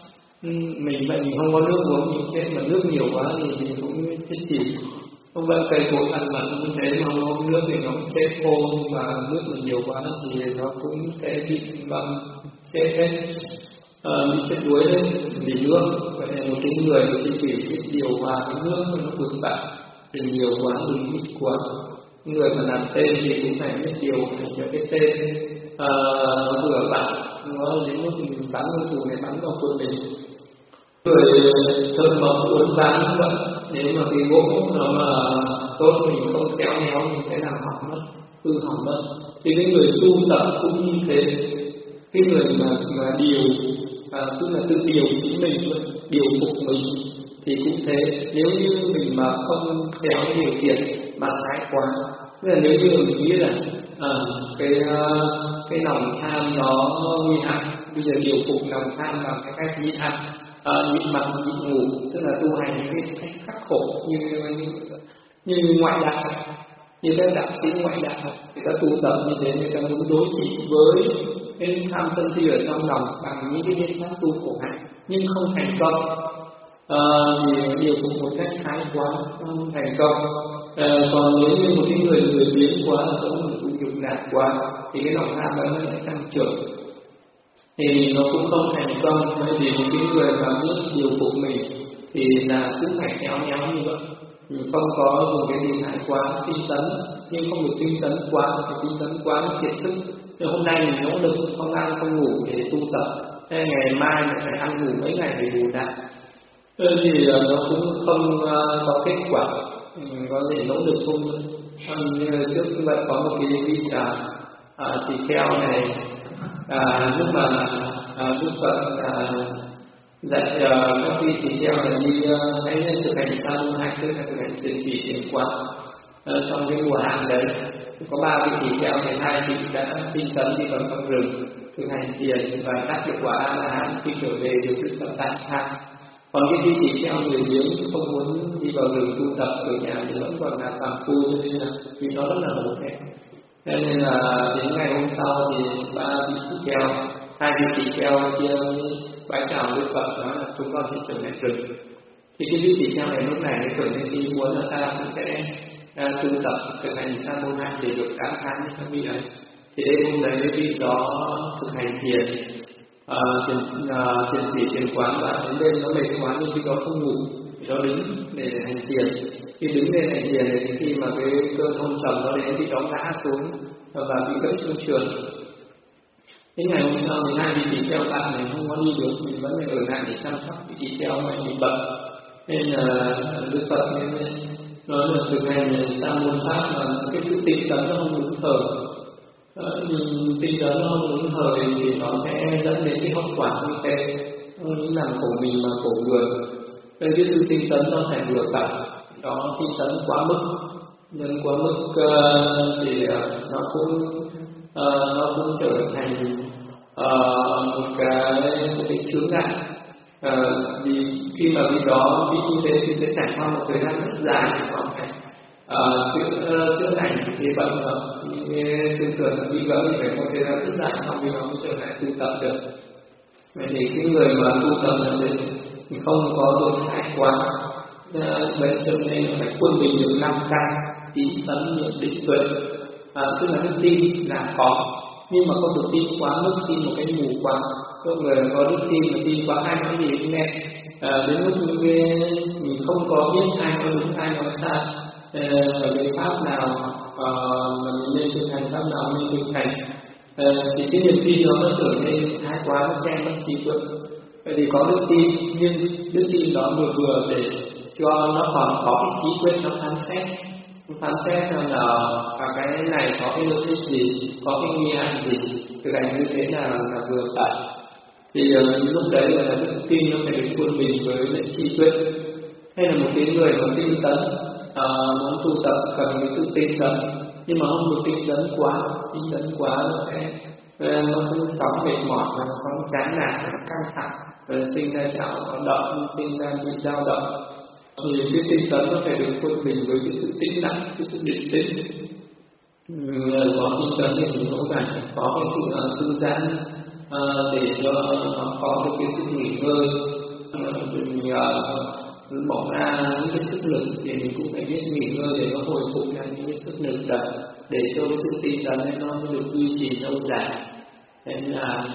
mình vậy mình không có nước uống mình chết, mà nước nhiều quá thì mình cũng chết chìm. Không phải cây cối ăn mặn như thế mà không có nước thì nó cũng chết khô, nhưng mà nước mà nhiều quá thì nó cũng sẽ bị băm chết hết, à, bị chết đuối đấy vì nước. Vậy là một cái người chỉ vì biết điều hòa cái nước nó vững vàng, thì nhiều quá thì ít quá. Người mà làm tên thì cũng phải biết điều hành cho cái tên à, nó vừa vặn, nó đến lúc mình bắn con tù này bắn vào quân mình. Người thợ mộc uốn ván vậy, nếu mà cái gỗ nó mà tốt mình không khéo léo mình sẽ làm hỏng mất, hư hỏng mất. Thì cái người tu tập cũng như thế, cái người mà mà điều à, tức là tự điều chính mình, điều phục mình thì cũng thế. Nếu như mình mà không khéo điều khiển mà thái quá, tức là nếu như mình nghĩ là à, cái cái lòng tham nó nguy hại, bây giờ điều phục lòng tham bằng cái cách nhịn ăn, à, nhịn mặc nhịn ngủ, tức là tu hành những cái cách khắc khổ như như, như ngoại đạo, như các đạo sĩ ngoại đạo, người ta tu tập như thế, người ta muốn đối trị với cái tham sân si ở trong lòng bằng những cái biện pháp tu khổ hạnh nhưng không thành công. À, thì điều phục một cách thái quá không thành công. À, còn nếu như một cái người lười biếng quá, giống một sự nhục nhạt quá thì cái lòng tham đó nó lại tăng trưởng, thì nó cũng không thành công. Bởi vì một cái người mà biết điều phục mình thì là cũng phải khéo léo như vậy, mình không có dùng cái gì thái quá, tinh tấn nhưng không được tinh tấn quá, phải tinh tấn quá nó kiệt sức. Thì hôm nay mình nỗ lực không ăn không ngủ để tu tập, thế ngày mai mình phải ăn ngủ mấy ngày để bù đắp, thì nó cũng không uh, có kết quả. Mình có thể nỗ lực không. Như trước cũng vậy, có một cái vị là à, tỳ kheo này, à, lúc mà à, Đức Phật à, dạy à, các vị tỳ kheo là đi uh, hãy thực hành sa môn hạnh, tức là thực hành thiền trì thiền quán. À, trong cái mùa hạn đấy có ba vị tỳ kheo thì hai vị đã tinh tấn đi vào trong rừng thực hành thiền và đắc được quả A La Hán, khi trở về được Đức Phật tặng thang. Còn cái vị tỳ kheo người biếng không muốn đi vào rừng tu tập, ở nhà thì vẫn còn là phàm phu, cho nên là vì nó rất là hổ thẹn. Cho nên là đến ngày hôm sau thì ba vị tỳ kheo, hai vị tỳ kheo kia bái chào Đức Phật, nói là chúng con sẽ trở lại rừng. Thì cái vị tỳ kheo này lúc này mới khởi lên ý muốn là ta cũng sẽ uh, tu tập thực hành sa môn hạnh để được cảm thán như các vị ấy. Thì đêm hôm đấy cái vị đó thực hành thiền, À, thiền, à, thiền chỉ thiền quán, và đến đêm nó mệt quá nhưng khi đó không ngủ thì nó đứng để hành thiền. Khi đứng lên hành thiền thì khi mà cái cơn hôn trầm nó đến thì nó ngã xuống và bị gãy xương sườn. Đến ngày hôm sau thì hai vị tỳ kheo bạn này không có đi được, mình vẫn phải ở lại để chăm sóc vị tỳ kheo mà bị bệnh. Nên là Đức Phật nên nói là thực hành sa môn pháp mà cái sự tinh tấn nó không đúng thời. Tinh tấn nó không đúng thời thì nó sẽ dẫn đến cái hậu quả như thế, không những làm khổ mình mà khổ người. Nên cái sự tinh tấn nó phải vừa phải, đó tinh tấn quá mức, nhưng quá mức uh, thì uh, nó cũng uh, nó cũng trở thành uh, một cái một cái chướng ngại. Uh, vì khi mà bị đó bị như thế thì sẽ trải qua một thời gian rất dài để còn phải uh, chữa uh, chữa lành cái bệnh rồi. Xương sườn bị gãy thì phải có thời gian rất dài sau khi nó mới trở lại tu tập được. Vậy thì cái người mà tu tập là thì không có đột thái quá, vậy cho nên phải quân bình được năm căn: tín tấn niệm định tuệ. À, tức là đức tin là có, nhưng mà không được tin quá mức, tin một cái mù quá. Có người có đức tin mà tin quá, ai nói gì cũng nghe. À, đến lúc mình không có biết ai nói đúng ai nói sai, ở cái pháp nào mà mình nên thực hành, pháp nào nên thực hành, à, thì cái niềm tin đó nó trở nên thái quá, nó che mất trí tuệ. Vậy thì có đức tin, nhưng đức tin đó vừa vừa để cho nó còn có cái trí tuệ nó phán xét, phán xét xem là à, cái này có cái lợi ích gì, có cái nguy hại gì, thực hành như thế nào là vừa phải. Thì uh, lúc đấy là đức tin nó phải được quân bình với lại trí tuệ. Hay là một cái người mà tinh tấn, À, muốn tu tập cần cái sự tinh tấn, nhưng mà không được tinh tấn quá, tinh tấn quá nó sẽ nó cũng chóng mệt mỏi, nó chóng chán nản, nó căng thẳng, rồi sinh ra dao động, sinh ra bị dao động. Thì cái tinh tấn nó phải được quân bình với cái sự tĩnh lặng, cái sự định tĩnh. Người có tinh tấn thì mình cũng phải có cái sự uh, thư giãn uh, để cho nó có được cái sự nghỉ ngơi. mình uh, bỏ ra những cái sức lực thì mình cũng phải biết nghỉ ngơi để nó hồi phục lại những cái sức lực đó, để cho cái sự tinh tấn ấy nó được duy trì lâu dài. Thế là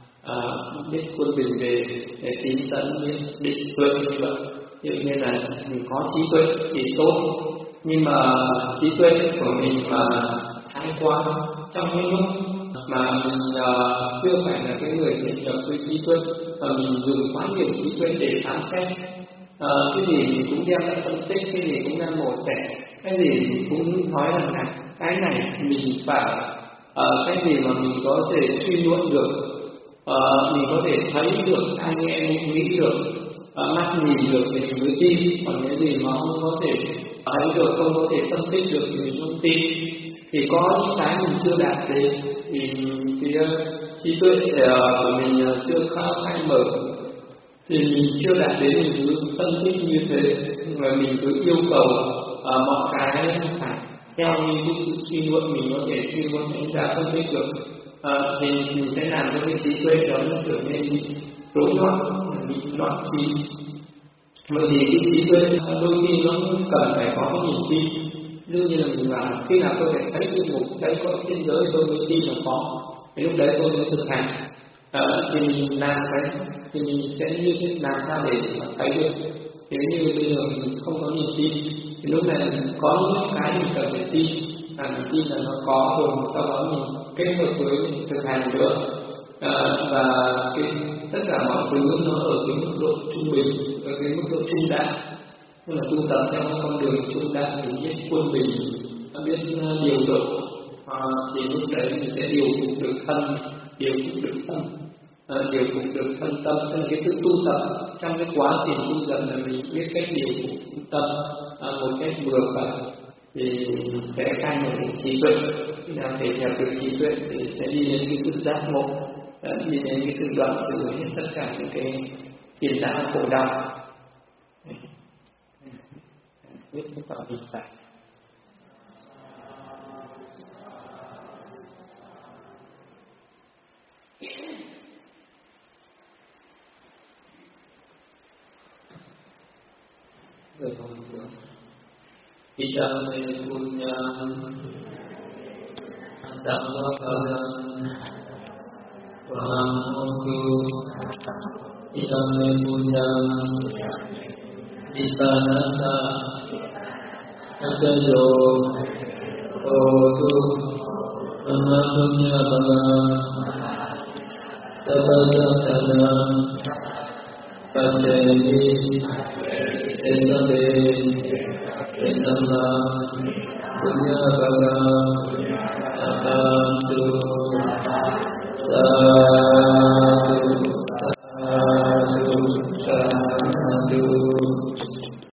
uh, biết quân bình về để tín tấn, biết định tuệ như vậy. Ví dụ như là mình có trí tuệ thì tốt, nhưng mà trí tuệ của mình mà thái quá trong những lúc mà mình uh, chưa phải là cái người thành lập với trí tuệ, và mình dùng quá nhiều trí tuệ để phán xét, uh, cái gì mình cũng đem ra phân tích, cái gì cũng đem mổ xẻ, cái gì mình cũng nói rằng là cái này mình phải uh, cái gì mà mình có thể suy luận được, uh, mình có thể thấy được, tai nghe mình nghĩ được, uh, mắt nhìn được thì mình mới tin. Còn cái gì mà không có thể thấy được, không có thể phân tích được thì mình không tin. Thì có những cái mình chưa đạt đến thì cái uh, trí tuệ uh, của mình uh, chưa khai mở, thì mình chưa đạt đến, mình cứ phân tích như thế, và mình cứ yêu cầu uh, mọi cái phải theo như cái sự suy luận mình có thể suy luận đánh giá phân tích được, uh, thì mình sẽ làm cho cái trí tuệ đó nó trở nên bị rối loạn, bị loạn trí. Bởi vì cái trí tuệ đôi khi nó cần phải có cái niềm tin. Ví dụ như là mình bảo khi nào tôi phải thấy cái mục thấy có thiên giới tôi mới tin là có, thì lúc đấy tôi mới thực hành. À, thì mình làm cái thì mình sẽ như thế, làm sao để thấy được. Nếu như bây giờ mình không có niềm tin thì lúc này mình có những cái mình cần phải tin, và mình tin là nó có rồi, sau đó mình kết hợp với mình thực hành nữa. À, và cái, tất cả mọi thứ nó ở cái mức độ trung bình, ở cái mức độ trung đạo. Tức là tu tập theo con đường trung đạo, mình biết quân bình, biết điều độ, à, thì lúc đấy mình sẽ điều phục được thân, điều phục được tâm, à, điều phục được thân tâm. Tức là cái sự tu tập trong cái quá trình tu tập là mình biết cách điều phục tâm à, một cách vừa phải, thì sẽ khai mở được trí tuệ. Khi nào thể nhập được trí tuệ thì sẽ đi đến cái sự giác ngộ, đi đến cái sự đoạn trừ hết tất cả những cái phiền não khổ đau. Biết cái quả hiện tại. Rồi không được. Idam me punyam samvapadam vahamokku idam me punyam ditanasa Akayo Otu Amapunya Bhagam Sabadakadam Paccheni Esabe Esamma